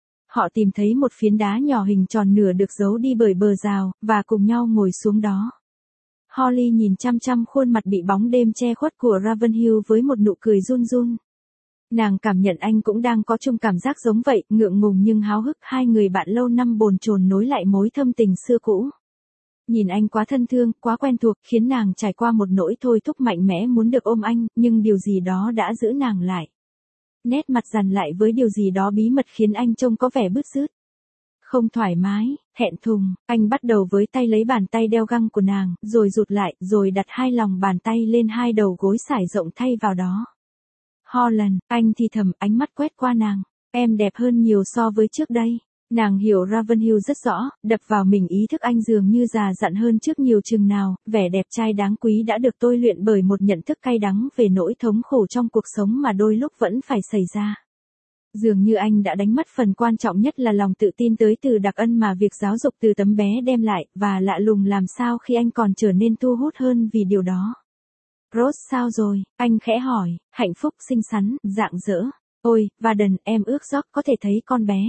Họ tìm thấy một phiến đá nhỏ hình tròn nửa được giấu đi bởi bờ rào, và cùng nhau ngồi xuống đó. Holly nhìn chăm chăm khuôn mặt bị bóng đêm che khuất của Ravenhill với một nụ cười run run. Nàng cảm nhận anh cũng đang có chung cảm giác giống vậy, ngượng ngùng nhưng háo hức, hai người bạn lâu năm bồn chồn nối lại mối thâm tình xưa cũ. Nhìn anh quá thân thương, quá quen thuộc, khiến nàng trải qua một nỗi thôi thúc mạnh mẽ muốn được ôm anh, nhưng điều gì đó đã giữ nàng lại. Nét mặt dằn lại với điều gì đó bí mật khiến anh trông có vẻ bứt rứt. Không thoải mái, thẹn thùng, anh bắt đầu với tay lấy bàn tay đeo găng của nàng, rồi rụt lại, rồi đặt hai lòng bàn tay lên hai đầu gối sải rộng thay vào đó. Holland, anh thì thầm, ánh mắt quét qua nàng. Em đẹp hơn nhiều so với trước đây. Nàng hiểu Ravenhill rất rõ, đập vào mình ý thức anh dường như già dặn hơn trước nhiều chừng nào, vẻ đẹp trai đáng quý đã được tôi luyện bởi một nhận thức cay đắng về nỗi thống khổ trong cuộc sống mà đôi lúc vẫn phải xảy ra. Dường như anh đã đánh mất phần quan trọng nhất là lòng tự tin tới từ đặc ân mà việc giáo dục từ tấm bé đem lại, và lạ lùng làm sao khi anh còn trở nên thu hút hơn vì điều đó. Rose sao rồi, anh khẽ hỏi, hạnh phúc, xinh xắn, rạng rỡ. Ôi, Varden, em ước George có thể thấy con bé.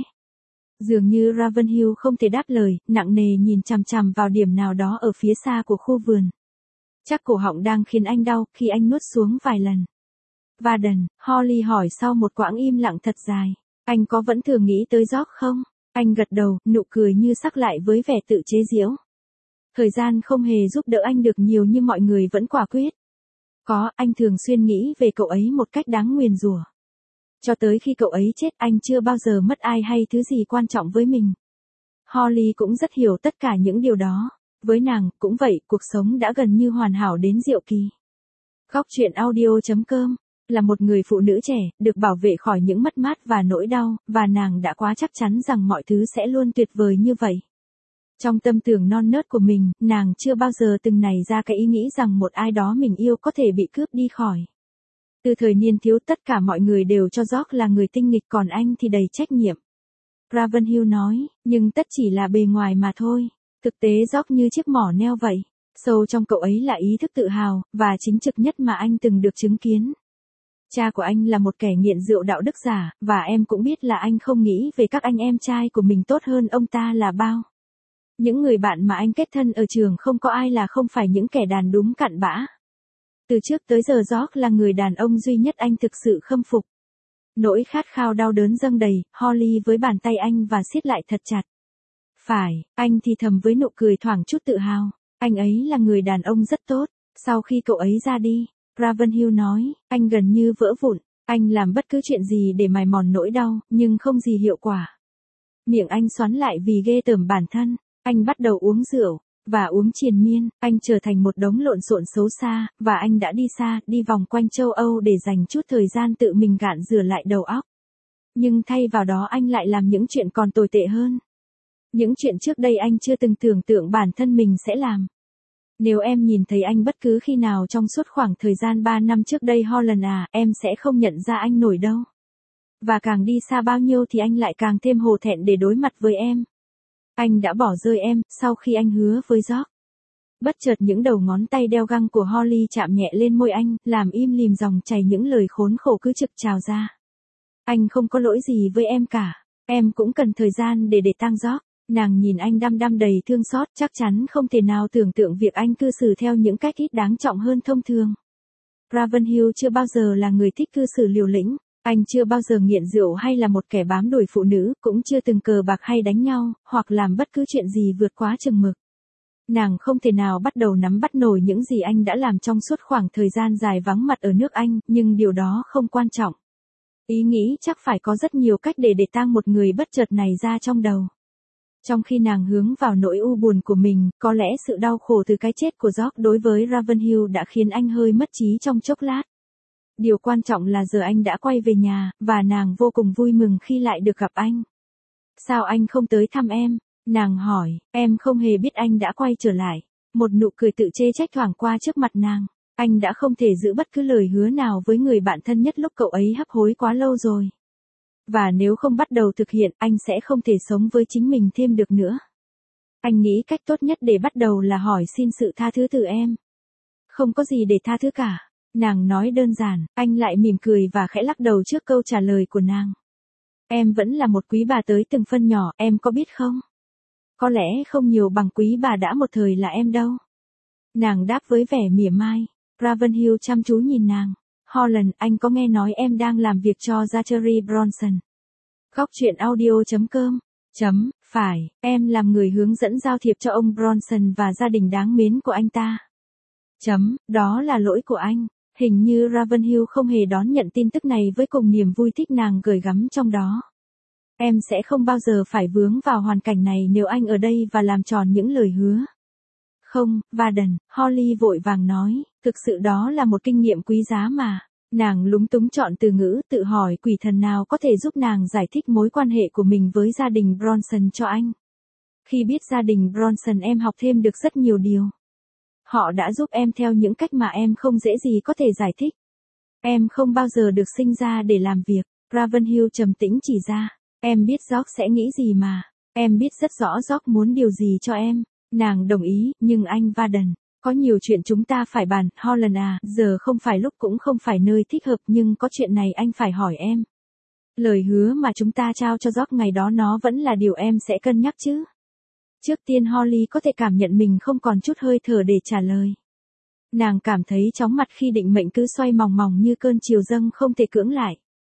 Dường như Ravenhill không thể đáp lời, nặng nề nhìn chằm chằm vào điểm nào đó ở phía xa của khu vườn. Chắc cổ họng đang khiến anh đau khi anh nuốt xuống vài lần. Varden, Holly hỏi sau một quãng im lặng thật dài. Anh có vẫn thường nghĩ tới George không? Anh gật đầu, nụ cười như sắc lại với vẻ tự chế giễu. Thời gian không hề giúp đỡ anh được nhiều như mọi người vẫn quả quyết. Có, anh thường xuyên nghĩ về cậu ấy một cách đáng nguyền rủa. Cho tới khi cậu ấy chết, anh chưa bao giờ mất ai hay thứ gì quan trọng với mình. Holly cũng rất hiểu tất cả những điều đó. Với nàng, cũng vậy, cuộc sống đã gần như hoàn hảo đến diệu kỳ. Góc truyện audio.com. Là một người phụ nữ trẻ, được bảo vệ khỏi những mất mát và nỗi đau, và nàng đã quá chắc chắn rằng mọi thứ sẽ luôn tuyệt vời như vậy. Trong tâm tưởng non nớt của mình, nàng chưa bao giờ từng nảy ra cái ý nghĩ rằng một ai đó mình yêu có thể bị cướp đi khỏi. Từ thời niên thiếu tất cả mọi người đều cho George là người tinh nghịch, còn anh thì đầy trách nhiệm. Ravenhill nói, nhưng tất chỉ là bề ngoài mà thôi. Thực tế George như chiếc mỏ neo vậy. Sâu trong cậu ấy là ý thức tự hào, và chính trực nhất mà anh từng được chứng kiến. Cha của anh là một kẻ nghiện rượu đạo đức giả, và em cũng biết là anh không nghĩ về các anh em trai của mình tốt hơn ông ta là bao. Những người bạn mà anh kết thân ở trường không có ai là không phải những kẻ đàn đúng cặn bã. Từ trước tới giờ George là người đàn ông duy nhất anh thực sự khâm phục. Nỗi khát khao đau đớn dâng đầy, Holly với bàn tay anh và siết lại thật chặt. Phải, anh thì thầm với nụ cười thoảng chút tự hào. Anh ấy là người đàn ông rất tốt. Sau khi cậu ấy ra đi, Ravenhill nói, anh gần như vỡ vụn. Anh làm bất cứ chuyện gì để mài mòn nỗi đau, nhưng không gì hiệu quả. Miệng anh xoắn lại vì ghê tởm bản thân. Anh bắt đầu uống rượu, và uống triền miên, anh trở thành một đống lộn xộn xấu xa, và anh đã đi xa, đi vòng quanh châu Âu để dành chút thời gian tự mình gạn rửa lại đầu óc. Nhưng thay vào đó anh lại làm những chuyện còn tồi tệ hơn. Những chuyện trước đây anh chưa từng tưởng tượng bản thân mình sẽ làm. Nếu em nhìn thấy anh bất cứ khi nào trong suốt khoảng thời gian 3 năm trước đây Holland à, em sẽ không nhận ra anh nổi đâu. Và càng đi xa bao nhiêu thì anh lại càng thêm hổ thẹn để đối mặt với em. Anh đã bỏ rơi em, sau khi anh hứa với George. Bất chợt những đầu ngón tay đeo găng của Holly chạm nhẹ lên môi anh, làm im lìm dòng chảy những lời khốn khổ cứ trực trào ra. Anh không có lỗi gì với em cả. Em cũng cần thời gian để tang George. Nàng nhìn anh đăm đăm đầy thương xót, chắc chắn không thể nào tưởng tượng việc anh cư xử theo những cách ít đáng trọng hơn thông thường. Ravenhill chưa bao giờ là người thích cư xử liều lĩnh. Anh chưa bao giờ nghiện rượu hay là một kẻ bám đuổi phụ nữ, cũng chưa từng cờ bạc hay đánh nhau, hoặc làm bất cứ chuyện gì vượt quá chừng mực. Nàng không thể nào bắt đầu nắm bắt nổi những gì anh đã làm trong suốt khoảng thời gian dài vắng mặt ở nước Anh, nhưng điều đó không quan trọng. Ý nghĩ chắc phải có rất nhiều cách để tang một người bất chợt này ra trong đầu. Trong khi nàng hướng vào nỗi u buồn của mình, có lẽ sự đau khổ từ cái chết của George đối với Ravenhill đã khiến anh hơi mất trí trong chốc lát. Điều quan trọng là giờ anh đã quay về nhà, và nàng vô cùng vui mừng khi lại được gặp anh. Sao anh không tới thăm em? Nàng hỏi, em không hề biết anh đã quay trở lại. Một nụ cười tự chê trách thoảng qua trước mặt nàng. Anh đã không thể giữ bất cứ lời hứa nào với người bạn thân nhất lúc cậu ấy hấp hối quá lâu rồi. Và nếu không bắt đầu thực hiện, anh sẽ không thể sống với chính mình thêm được nữa. Anh nghĩ cách tốt nhất để bắt đầu là hỏi xin sự tha thứ từ em. Không có gì để tha thứ cả. Nàng nói đơn giản, anh lại mỉm cười và khẽ lắc đầu trước câu trả lời của nàng. Em vẫn là một quý bà tới từng phân nhỏ, em có biết không? Có lẽ không nhiều bằng quý bà đã một thời là em đâu. Nàng đáp với vẻ mỉa mai. Ravenhill chăm chú nhìn nàng. Holland, anh có nghe nói em đang làm việc cho Zachary Bronson. Góc truyện audio.com. Phải, em làm người hướng dẫn giao thiệp cho ông Bronson và gia đình đáng mến của anh ta. Đó là lỗi của anh. Hình như Ravenhill không hề đón nhận tin tức này với cùng niềm vui thích nàng gửi gắm trong đó. Em sẽ không bao giờ phải vướng vào hoàn cảnh này nếu anh ở đây và làm tròn những lời hứa. Không, Varden, Holly vội vàng nói, thực sự đó là một kinh nghiệm quý giá mà. Nàng lúng túng chọn từ ngữ, tự hỏi quỷ thần nào có thể giúp nàng giải thích mối quan hệ của mình với gia đình Bronson cho anh. Khi biết gia đình Bronson em học thêm được rất nhiều điều. Họ đã giúp em theo những cách mà em không dễ gì có thể giải thích. Em không bao giờ được sinh ra để làm việc, Ravenhill trầm tĩnh chỉ ra. Em biết George sẽ nghĩ gì mà. Em biết rất rõ George muốn điều gì cho em. Nàng đồng ý, nhưng anh Varden, có nhiều chuyện chúng ta phải bàn. Holland à, giờ không phải lúc cũng không phải nơi thích hợp, nhưng có chuyện này anh phải hỏi em. Lời hứa mà chúng ta trao cho George ngày đó nó vẫn là điều em sẽ cân nhắc chứ? Trước tiên Holly có thể cảm nhận mình không còn chút hơi thở để trả lời. Nàng cảm thấy chóng mặt khi định mệnh cứ xoay mòng mòng như cơn chiều dâng không thể cưỡng lại.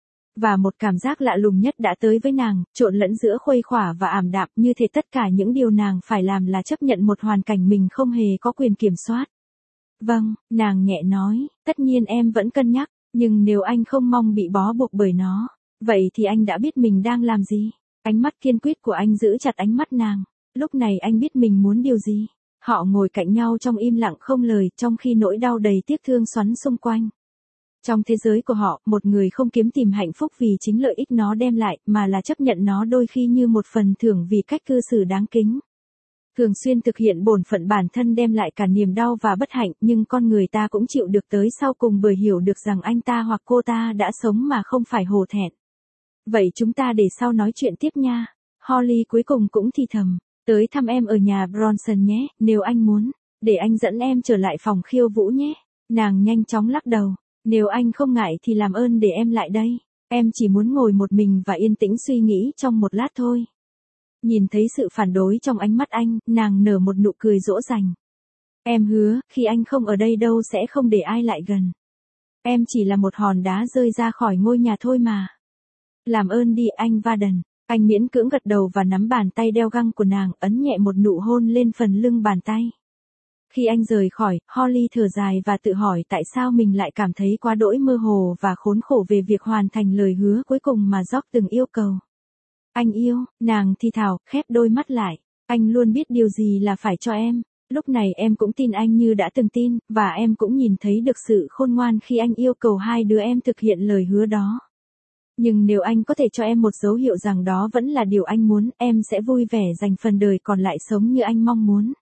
Và một cảm giác lạ lùng nhất đã tới với nàng, trộn lẫn giữa khuây khỏa và ảm đạm, như thể tất cả những điều nàng phải làm là chấp nhận một hoàn cảnh mình không hề có quyền kiểm soát. Vâng, nàng nhẹ nói, tất nhiên em vẫn cân nhắc, nhưng nếu anh không mong bị bó buộc bởi nó, vậy thì anh đã biết mình đang làm gì. Ánh mắt kiên quyết của anh giữ chặt ánh mắt nàng. Lúc này anh biết mình muốn điều gì. Họ ngồi cạnh nhau trong im lặng không lời, trong khi nỗi đau đầy tiếc thương xoắn xung quanh. Trong thế giới của họ, một người không kiếm tìm hạnh phúc vì chính lợi ích nó đem lại, mà là chấp nhận nó đôi khi như một phần thưởng vì cách cư xử đáng kính. Thường xuyên thực hiện bổn phận bản thân đem lại cả niềm đau và bất hạnh, nhưng con người ta cũng chịu được tới sau cùng bởi hiểu được rằng anh ta hoặc cô ta đã sống mà không phải hổ thẹn. Vậy chúng ta để sau nói chuyện tiếp nha. Holly cuối cùng cũng thì thầm. Tới thăm em ở nhà Bronson nhé, nếu anh muốn. Để anh dẫn em trở lại phòng khiêu vũ nhé. Nàng nhanh chóng lắc đầu. Nếu anh không ngại thì làm ơn để em lại đây. Em chỉ muốn ngồi một mình và yên tĩnh suy nghĩ trong một lát thôi. Nhìn thấy sự phản đối trong ánh mắt anh, nàng nở một nụ cười dỗ dành. Em hứa, khi anh không ở đây đâu sẽ không để ai lại gần. Em chỉ là một hòn đá rơi ra khỏi ngôi nhà thôi mà. Làm ơn đi anh Varden. Anh miễn cưỡng gật đầu và nắm bàn tay đeo găng của nàng, ấn nhẹ một nụ hôn lên phần lưng bàn tay. Khi anh rời khỏi, Holly thở dài và tự hỏi tại sao mình lại cảm thấy quá đỗi mơ hồ và khốn khổ về việc hoàn thành lời hứa cuối cùng mà George từng yêu cầu. Anh yêu, nàng thì thào, khép đôi mắt lại. Anh luôn biết điều gì là phải cho em. Lúc này em cũng tin anh như đã từng tin, và em cũng nhìn thấy được sự khôn ngoan khi anh yêu cầu hai đứa em thực hiện lời hứa đó. Nhưng nếu anh có thể cho em một dấu hiệu rằng đó vẫn là điều anh muốn, em sẽ vui vẻ dành phần đời còn lại sống như anh mong muốn.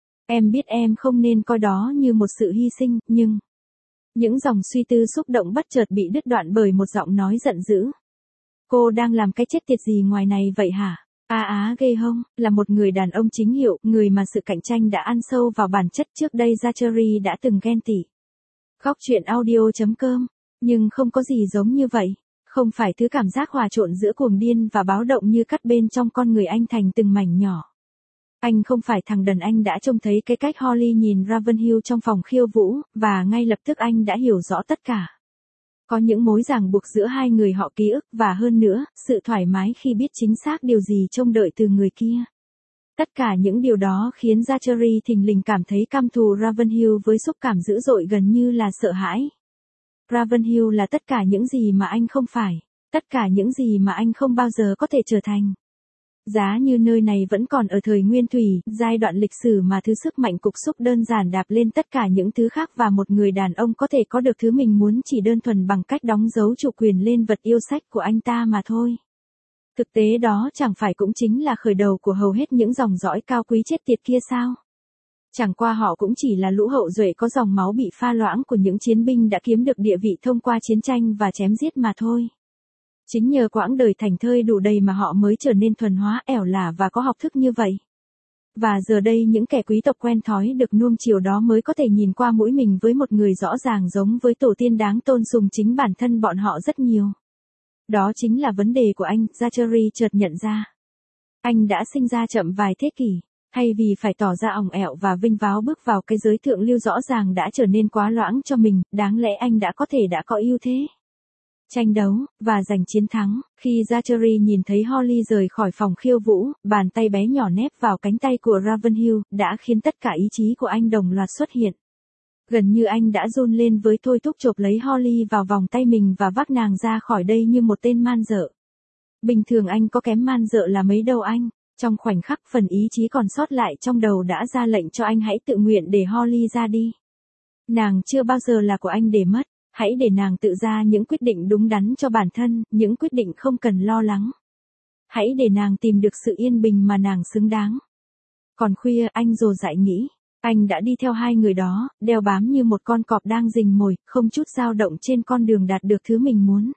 Em biết em không nên coi đó như một sự hy sinh, nhưng... Những dòng suy tư xúc động bất chợt bị đứt đoạn bởi một giọng nói giận dữ. Cô đang làm cái chết tiệt gì ngoài này vậy hả? Ghê hông, là một người đàn ông chính hiệu, người mà sự cạnh tranh đã ăn sâu vào bản chất. Trước đây Zachary đã từng ghen tị. Góc truyện audio.com, nhưng không có gì giống như vậy. Không phải thứ cảm giác hòa trộn giữa cuồng điên và báo động như cắt bên trong con người anh thành từng mảnh nhỏ. Anh không phải thằng đần. Anh đã trông thấy cái cách Holly nhìn Ravenhill trong phòng khiêu vũ, và ngay lập tức anh đã hiểu rõ tất cả. Có những mối ràng buộc giữa hai người họ, ký ức và hơn nữa, sự thoải mái khi biết chính xác điều gì trông đợi từ người kia. Tất cả những điều đó khiến Zachary thình lình cảm thấy căm thù Ravenhill với xúc cảm dữ dội gần như là sợ hãi. Ravenhill là tất cả những gì mà anh không phải, tất cả những gì mà anh không bao giờ có thể trở thành. Giá như nơi này vẫn còn ở thời nguyên thủy, giai đoạn lịch sử mà thứ sức mạnh cục xúc đơn giản đạp lên tất cả những thứ khác, và một người đàn ông có thể có được thứ mình muốn chỉ đơn thuần bằng cách đóng dấu chủ quyền lên vật yêu sách của anh ta mà thôi. Thực tế đó chẳng phải cũng chính là khởi đầu của hầu hết những dòng dõi cao quý chết tiệt kia sao? Chẳng qua họ cũng chỉ là lũ hậu duệ có dòng máu bị pha loãng của những chiến binh đã kiếm được địa vị thông qua chiến tranh và chém giết mà thôi. Chính nhờ quãng đời thảnh thơi đủ đầy mà họ mới trở nên thuần hóa, ẻo lả và có học thức như vậy. Và giờ đây những kẻ quý tộc quen thói được nuông chiều đó mới có thể nhìn qua mũi mình với một người rõ ràng giống với tổ tiên đáng tôn sùng chính bản thân bọn họ rất nhiều. Đó chính là vấn đề của anh, Zachary chợt nhận ra. Anh đã sinh ra chậm vài thế kỷ, thay vì phải tỏ ra ỏng ẹo và vinh váo bước vào cái giới thượng lưu rõ ràng đã trở nên quá loãng cho mình, đáng lẽ anh đã có ưu thế. Tranh đấu, và giành chiến thắng. Khi Zachary nhìn thấy Holly rời khỏi phòng khiêu vũ, bàn tay bé nhỏ nép vào cánh tay của Ravenhill, đã khiến tất cả ý chí của anh đồng loạt xuất hiện. Gần như anh đã run lên với thôi thúc chộp lấy Holly vào vòng tay mình và vác nàng ra khỏi đây như một tên man dợ. Bình thường anh có kém man dợ là mấy đâu anh. Trong khoảnh khắc phần ý chí còn sót lại trong đầu đã ra lệnh cho anh hãy tự nguyện để Holly ra đi. Nàng chưa bao giờ là của anh để mất. Hãy để nàng tự ra những quyết định đúng đắn cho bản thân, những quyết định không cần lo lắng. Hãy để nàng tìm được sự yên bình mà nàng xứng đáng. Còn khuya, anh dồ dại nghĩ. Anh đã đi theo hai người đó, đeo bám như một con cọp đang rình mồi, không chút dao động trên con đường đạt được thứ mình muốn.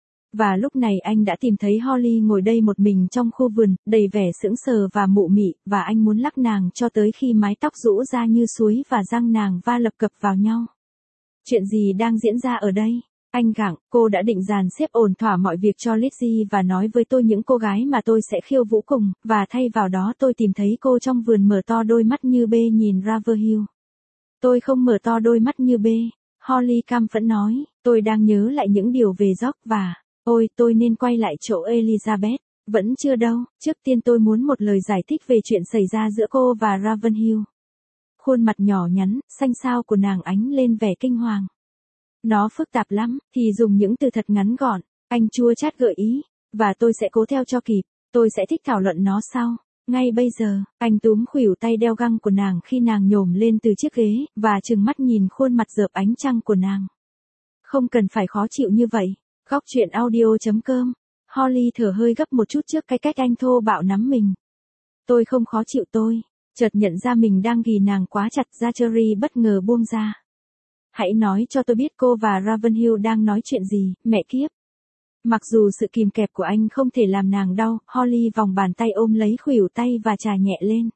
Và lúc này anh đã tìm thấy Holly ngồi đây một mình trong khu vườn, đầy vẻ sững sờ và mụ mị, và anh muốn lắc nàng cho tới khi mái tóc rũ ra như suối và răng nàng va lập cập vào nhau. Chuyện gì đang diễn ra ở đây? Anh gặng, cô đã định dàn xếp ổn thỏa mọi việc cho Lizzie và nói với tôi những cô gái mà tôi sẽ khiêu vũ cùng, và thay vào đó tôi tìm thấy cô trong vườn mở to đôi mắt như bê nhìn Ravenhill. Tôi không mở to đôi mắt như bê, Holly cam phẫn nói, tôi đang nhớ lại những điều về George và, ôi tôi nên quay lại chỗ Elizabeth, vẫn chưa đâu, trước tiên tôi muốn một lời giải thích về chuyện xảy ra giữa cô và Ravenhill. Khuôn mặt nhỏ nhắn, xanh xao của nàng ánh lên vẻ kinh hoàng. Nó phức tạp lắm, thì dùng những từ thật ngắn gọn, anh chua chát gợi ý, và tôi sẽ cố theo cho kịp, tôi sẽ thích thảo luận nó sau. Ngay bây giờ, anh túm khuỷu tay đeo găng của nàng khi nàng nhổm lên từ chiếc ghế, và trừng mắt nhìn khuôn mặt rợp ánh trăng của nàng. Không cần phải khó chịu như vậy. Góc truyện audio.com. Holly thở hơi gấp một chút trước cái cách anh thô bạo nắm mình. Tôi không khó chịu tôi. Chợt nhận ra mình đang ghì nàng quá chặt, Zachary bất ngờ buông ra. Hãy nói cho tôi biết cô và Ravenhill đang nói chuyện gì, mẹ kiếp. Mặc dù sự kìm kẹp của anh không thể làm nàng đau, Holly vòng bàn tay ôm lấy khuỷu tay và chà nhẹ lên.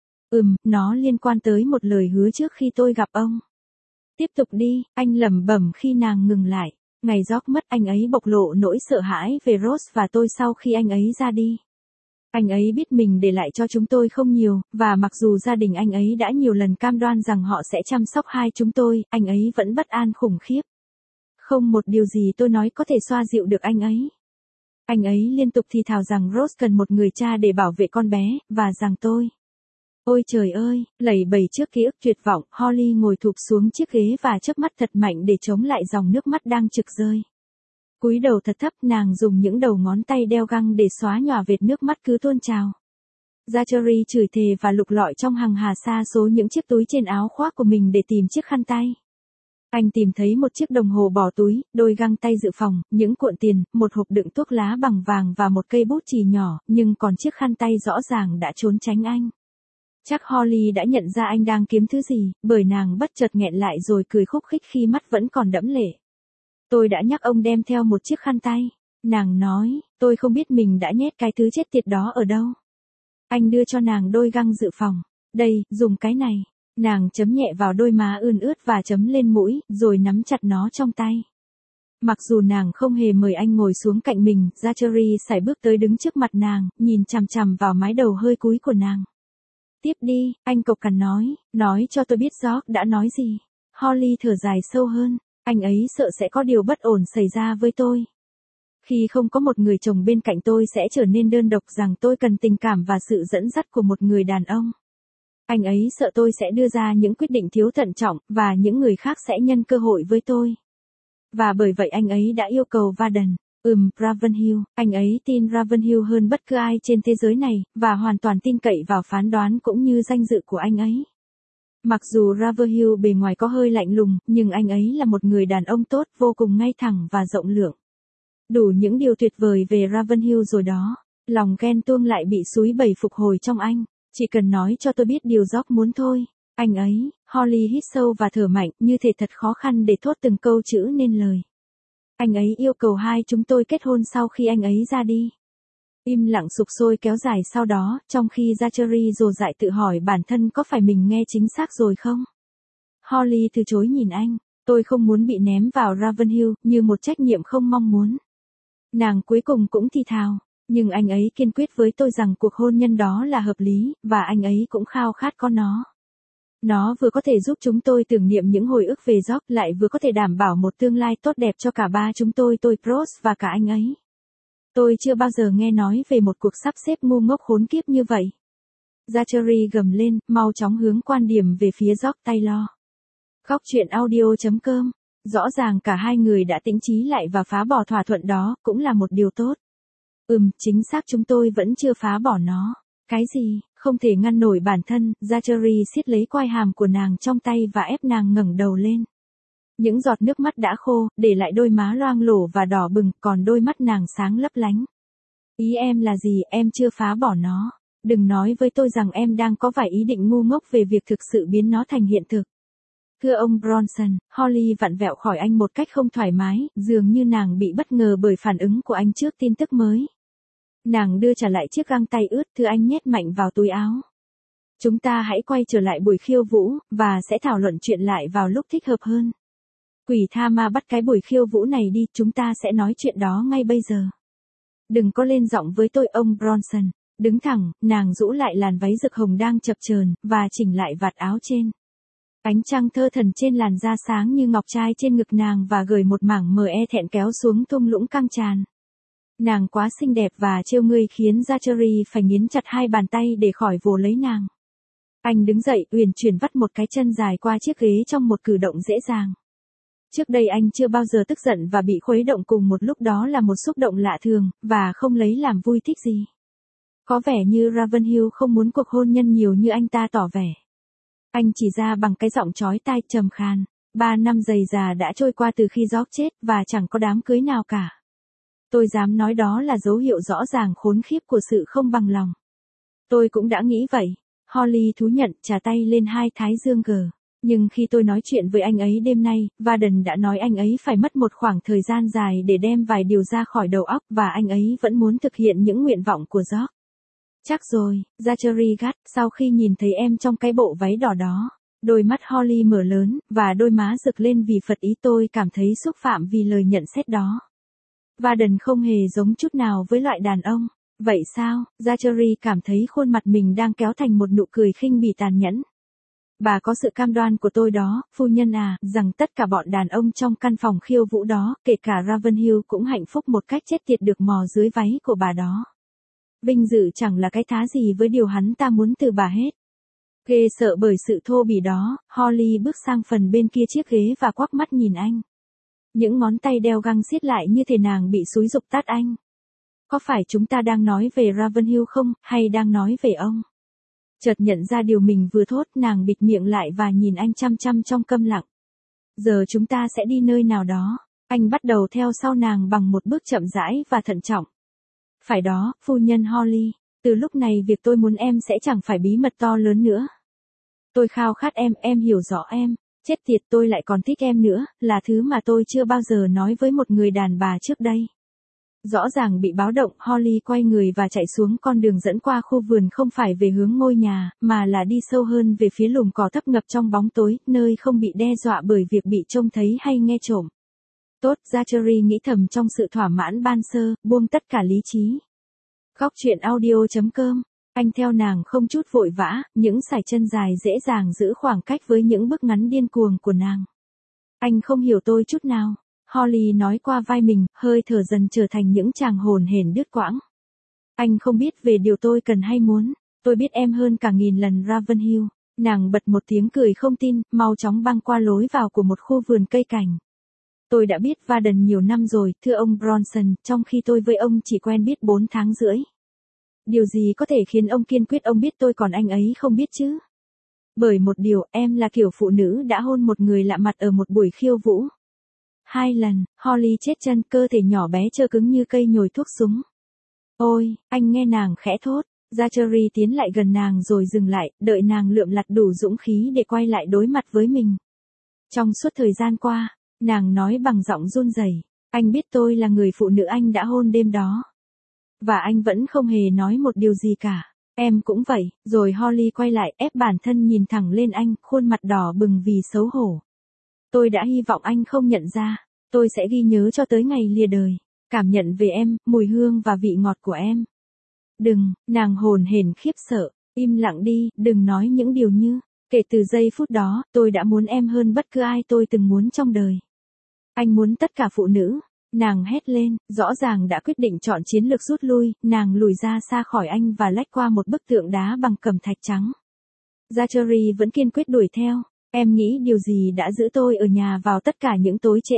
Nó liên quan tới một lời hứa trước khi tôi gặp ông. Tiếp tục đi, anh lẩm bẩm khi nàng ngừng lại. Ngày George mất, anh ấy bộc lộ nỗi sợ hãi về Rose và tôi sau khi anh ấy ra đi. Anh ấy biết mình để lại cho chúng tôi không nhiều, và mặc dù gia đình anh ấy đã nhiều lần cam đoan rằng họ sẽ chăm sóc hai chúng tôi, anh ấy vẫn bất an khủng khiếp. Không một điều gì tôi nói có thể xoa dịu được anh ấy. Anh ấy liên tục thì thào rằng Rose cần một người cha để bảo vệ con bé, và rằng tôi. Ôi trời ơi, lẩy bẩy trước ký ức tuyệt vọng, Holly ngồi thụp xuống chiếc ghế và chớp mắt thật mạnh để chống lại dòng nước mắt đang trực rơi. Cúi đầu thật thấp, nàng dùng những đầu ngón tay đeo găng để xóa nhòa vệt nước mắt cứ tuôn trào. Zachary chửi thề và lục lọi trong hàng hà sa số những chiếc túi trên áo khoác của mình để tìm chiếc khăn tay. Anh tìm thấy một chiếc đồng hồ bỏ túi, đôi găng tay dự phòng, những cuộn tiền, một hộp đựng thuốc lá bằng vàng và một cây bút chì nhỏ, nhưng còn chiếc khăn tay rõ ràng đã trốn tránh anh. Chắc Holly đã nhận ra anh đang kiếm thứ gì, bởi nàng bất chợt nghẹn lại rồi cười khúc khích khi mắt vẫn còn đẫm lệ. Tôi đã nhắc ông đem theo một chiếc khăn tay. Nàng nói, tôi không biết mình đã nhét cái thứ chết tiệt đó ở đâu. Anh đưa cho nàng đôi găng dự phòng. Đây, dùng cái này. Nàng chấm nhẹ vào đôi má ươn ướt và chấm lên mũi, rồi nắm chặt nó trong tay. Mặc dù nàng không hề mời anh ngồi xuống cạnh mình, Zachary sải bước tới đứng trước mặt nàng, nhìn chằm chằm vào mái đầu hơi cúi của nàng. Tiếp đi, anh cộc cằn nói cho tôi biết George đã nói gì. Holly thở dài sâu hơn, anh ấy sợ sẽ có điều bất ổn xảy ra với tôi. Khi không có một người chồng bên cạnh tôi sẽ trở nên đơn độc, rằng tôi cần tình cảm và sự dẫn dắt của một người đàn ông. Anh ấy sợ tôi sẽ đưa ra những quyết định thiếu thận trọng, và những người khác sẽ nhân cơ hội với tôi. Và bởi vậy anh ấy đã yêu cầu Varden. Ravenhill, anh ấy tin Ravenhill hơn bất cứ ai trên thế giới này, và hoàn toàn tin cậy vào phán đoán cũng như danh dự của anh ấy. Mặc dù Ravenhill bề ngoài có hơi lạnh lùng, nhưng anh ấy là một người đàn ông tốt, vô cùng ngay thẳng và rộng lượng. Đủ những điều tuyệt vời về Ravenhill rồi đó. Lòng ghen tuông lại bị xúi bẩy phục hồi trong anh. Chỉ cần nói cho tôi biết điều George muốn thôi. Anh ấy, Holly hít sâu và thở mạnh, như thể thật khó khăn để thốt từng câu chữ nên lời. Anh ấy yêu cầu hai chúng tôi kết hôn sau khi anh ấy ra đi. Im lặng sục sôi kéo dài sau đó, trong khi Zachary dồ dại tự hỏi bản thân có phải mình nghe chính xác rồi không? Holly từ chối nhìn anh. Tôi không muốn bị ném vào Ravenhill, như một trách nhiệm không mong muốn. Nàng cuối cùng cũng thì thào. Nhưng anh ấy kiên quyết với tôi rằng cuộc hôn nhân đó là hợp lý, và anh ấy cũng khao khát có nó. Nó vừa có thể giúp chúng tôi tưởng niệm những hồi ức về George, lại vừa có thể đảm bảo một tương lai tốt đẹp cho cả ba chúng tôi, Bruce và cả anh ấy. Tôi chưa bao giờ nghe nói về một cuộc sắp xếp ngu ngốc khốn kiếp như vậy. Zachary gầm lên, mau chóng hướng quan điểm về phía George Taylor. Góc truyện audio.com. Rõ ràng cả hai người đã tĩnh trí lại và phá bỏ thỏa thuận đó, cũng là một điều tốt. Chính xác, chúng tôi vẫn chưa phá bỏ nó. Cái gì? Không thể ngăn nổi bản thân, Zachary siết lấy quai hàm của nàng trong tay và ép nàng ngẩng đầu lên. Những giọt nước mắt đã khô, để lại đôi má loang lổ và đỏ bừng, còn đôi mắt nàng sáng lấp lánh. Ý em là gì? Em chưa phá bỏ nó. Đừng nói với tôi rằng em đang có vài ý định ngu ngốc về việc thực sự biến nó thành hiện thực. Thưa ông Bronson, Holly vặn vẹo khỏi anh một cách không thoải mái, dường như nàng bị bất ngờ bởi phản ứng của anh trước tin tức mới. Nàng đưa trả lại chiếc găng tay ướt, thưa anh, nhét mạnh vào túi áo. Chúng ta hãy quay trở lại buổi khiêu vũ, và sẽ thảo luận chuyện lại vào lúc thích hợp hơn. Quỷ tha ma bắt cái buổi khiêu vũ này đi, chúng ta sẽ nói chuyện đó ngay bây giờ. Đừng có lên giọng với tôi, ông Bronson. Đứng thẳng, nàng rũ lại làn váy rực hồng đang chập chờn, và chỉnh lại vạt áo trên. Ánh trăng thơ thẩn trên làn da sáng như ngọc trai trên ngực nàng và gửi một mảng mờ e thẹn kéo xuống thung lũng căng tràn. Nàng quá xinh đẹp và trêu ngươi khiến Zachary phải nghiến chặt hai bàn tay để khỏi vồ lấy nàng. Anh đứng dậy, uyển chuyển vắt một cái chân dài qua chiếc ghế trong một cử động dễ dàng. Trước đây anh chưa bao giờ tức giận và bị khuấy động cùng một lúc, đó là một xúc động lạ thường, và không lấy làm vui thích gì. Có vẻ như Ravenhill không muốn cuộc hôn nhân nhiều như anh ta tỏ vẻ. Anh chỉ ra bằng cái giọng chói tai trầm khan. 3 năm dày dà đã trôi qua từ khi George chết, và chẳng có đám cưới nào cả. Tôi dám nói đó là dấu hiệu rõ ràng khốn khiếp của sự không bằng lòng. Tôi cũng đã nghĩ vậy. Holly thú nhận, trà tay lên hai thái dương gờ. Nhưng khi tôi nói chuyện với anh ấy đêm nay, Varden đã nói anh ấy phải mất một khoảng thời gian dài để đem vài điều ra khỏi đầu óc, và anh ấy vẫn muốn thực hiện những nguyện vọng của George. Chắc rồi, Zachary gắt, sau khi nhìn thấy em trong cái bộ váy đỏ đó. Đôi mắt Holly mở lớn, và đôi má rực lên vì phật ý. Tôi cảm thấy xúc phạm vì lời nhận xét đó. Varden không hề giống chút nào với loại đàn ông. Vậy sao? Zachary cảm thấy khuôn mặt mình đang kéo thành một nụ cười khinh bỉ tàn nhẫn. Bà có sự cam đoan của tôi đó, phu nhân à, rằng tất cả bọn đàn ông trong căn phòng khiêu vũ đó, kể cả Ravenhill, cũng hạnh phúc một cách chết tiệt được mò dưới váy của bà đó. Vinh dự chẳng là cái thá gì với điều hắn ta muốn từ bà hết. Ghê sợ bởi sự thô bỉ đó, Holly bước sang phần bên kia chiếc ghế và quắc mắt nhìn anh. Những ngón tay đeo găng siết lại như thể nàng bị xúi giục tát anh. Có phải chúng ta đang nói về Ravenhill không, hay đang nói về ông? Chợt nhận ra điều mình vừa thốt, nàng bịt miệng lại và nhìn anh chăm chăm trong câm lặng. Giờ chúng ta sẽ đi nơi nào đó. Anh bắt đầu theo sau nàng bằng một bước chậm rãi và thận trọng. Phải đó, phu nhân Holly. Từ lúc này việc tôi muốn em sẽ chẳng phải bí mật to lớn nữa. Tôi khao khát em hiểu rõ em. Chết tiệt, tôi lại còn thích em nữa, là thứ mà tôi chưa bao giờ nói với một người đàn bà trước đây. Rõ ràng bị báo động, Holly quay người và chạy xuống con đường dẫn qua khu vườn, không phải về hướng ngôi nhà, mà là đi sâu hơn về phía lùm cỏ thấp ngập trong bóng tối, nơi không bị đe dọa bởi việc bị trông thấy hay nghe trộm. Tốt, Zachary nghĩ thầm trong sự thỏa mãn ban sơ, buông tất cả lý trí. Góc truyện audio.com. Anh theo nàng không chút vội vã, những sải chân dài dễ dàng giữ khoảng cách với những bước ngắn điên cuồng của nàng. Anh không hiểu tôi chút nào. Holly nói qua vai mình, hơi thở dần trở thành những tràng hồn hển đứt quãng. Anh không biết về điều tôi cần hay muốn. Tôi biết em hơn cả nghìn lần Ravenhill. Nàng bật một tiếng cười không tin, mau chóng băng qua lối vào của một khu vườn cây cảnh. Tôi đã biết Varden nhiều năm rồi, thưa ông Bronson, trong khi tôi với ông chỉ quen biết 4 tháng rưỡi. Điều gì có thể khiến ông kiên quyết ông biết tôi còn anh ấy không biết chứ? Bởi một điều, em là kiểu phụ nữ đã hôn một người lạ mặt ở một buổi khiêu vũ. 2 lần, Holly chết chân, cơ thể nhỏ bé trơ cứng như cây nhồi thuốc súng. Ôi, anh nghe nàng khẽ thốt. Zachary tiến lại gần nàng rồi dừng lại, đợi nàng lượm lặt đủ dũng khí để quay lại đối mặt với mình. Trong suốt thời gian qua, nàng nói bằng giọng run rẩy, anh biết tôi là người phụ nữ anh đã hôn đêm đó. Và anh vẫn không hề nói một điều gì cả. Em cũng vậy. Rồi Holly quay lại, ép bản thân nhìn thẳng lên anh, khuôn mặt đỏ bừng vì xấu hổ. Tôi đã hy vọng anh không nhận ra. Tôi sẽ ghi nhớ cho tới ngày lìa đời. Cảm nhận về em, mùi hương và vị ngọt của em. Đừng, nàng hồn hển khiếp sợ. Im lặng đi, đừng nói những điều như. Kể từ giây phút đó, tôi đã muốn em hơn bất cứ ai tôi từng muốn trong đời. Anh muốn tất cả phụ nữ. Nàng hét lên, rõ ràng đã quyết định chọn chiến lược rút lui, nàng lùi ra xa khỏi anh và lách qua một bức tượng đá bằng cẩm thạch trắng. Zachary vẫn kiên quyết đuổi theo. Em nghĩ điều gì đã giữ tôi ở nhà vào tất cả những tối trễ?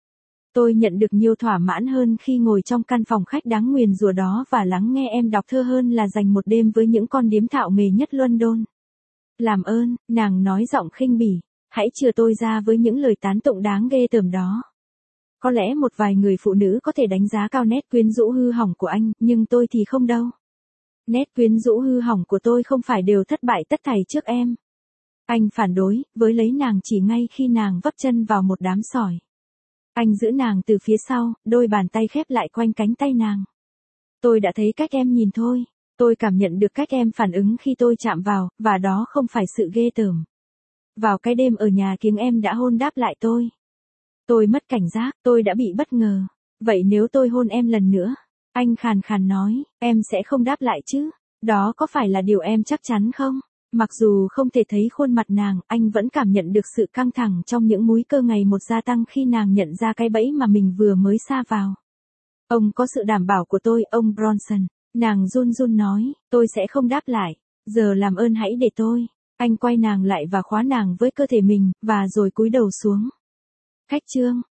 Tôi nhận được nhiều thỏa mãn hơn khi ngồi trong căn phòng khách đáng nguyền rủa đó và lắng nghe em đọc thơ hơn là dành một đêm với những con điếm thạo nghề nhất London. Làm ơn, nàng nói giọng khinh bỉ, hãy chừa tôi ra với những lời tán tụng đáng ghê tởm đó. Có lẽ một vài người phụ nữ có thể đánh giá cao nét quyến rũ hư hỏng của anh, nhưng tôi thì không đâu. Nét quyến rũ hư hỏng của tôi không phải đều thất bại tất thảy trước em. Anh phản đối, với lấy nàng chỉ ngay khi nàng vấp chân vào một đám sỏi. Anh giữ nàng từ phía sau, đôi bàn tay khép lại quanh cánh tay nàng. Tôi đã thấy cách em nhìn thôi. Tôi cảm nhận được cách em phản ứng khi tôi chạm vào, và đó không phải sự ghê tởm. Vào cái đêm ở nhà kiếng em đã hôn đáp lại tôi. Tôi mất cảnh giác, tôi đã bị bất ngờ. Vậy nếu tôi hôn em lần nữa, anh khàn khàn nói, em sẽ không đáp lại chứ? Đó có phải là điều em chắc chắn không? Mặc dù không thể thấy khuôn mặt nàng, anh vẫn cảm nhận được sự căng thẳng trong những múi cơ ngày một gia tăng khi nàng nhận ra cái bẫy mà mình vừa mới sa vào. Ông có sự đảm bảo của tôi, ông Bronson. Nàng run run nói, tôi sẽ không đáp lại. Giờ làm ơn hãy để tôi. Anh quay nàng lại và khóa nàng với cơ thể mình, và rồi cúi đầu xuống. Khách chương.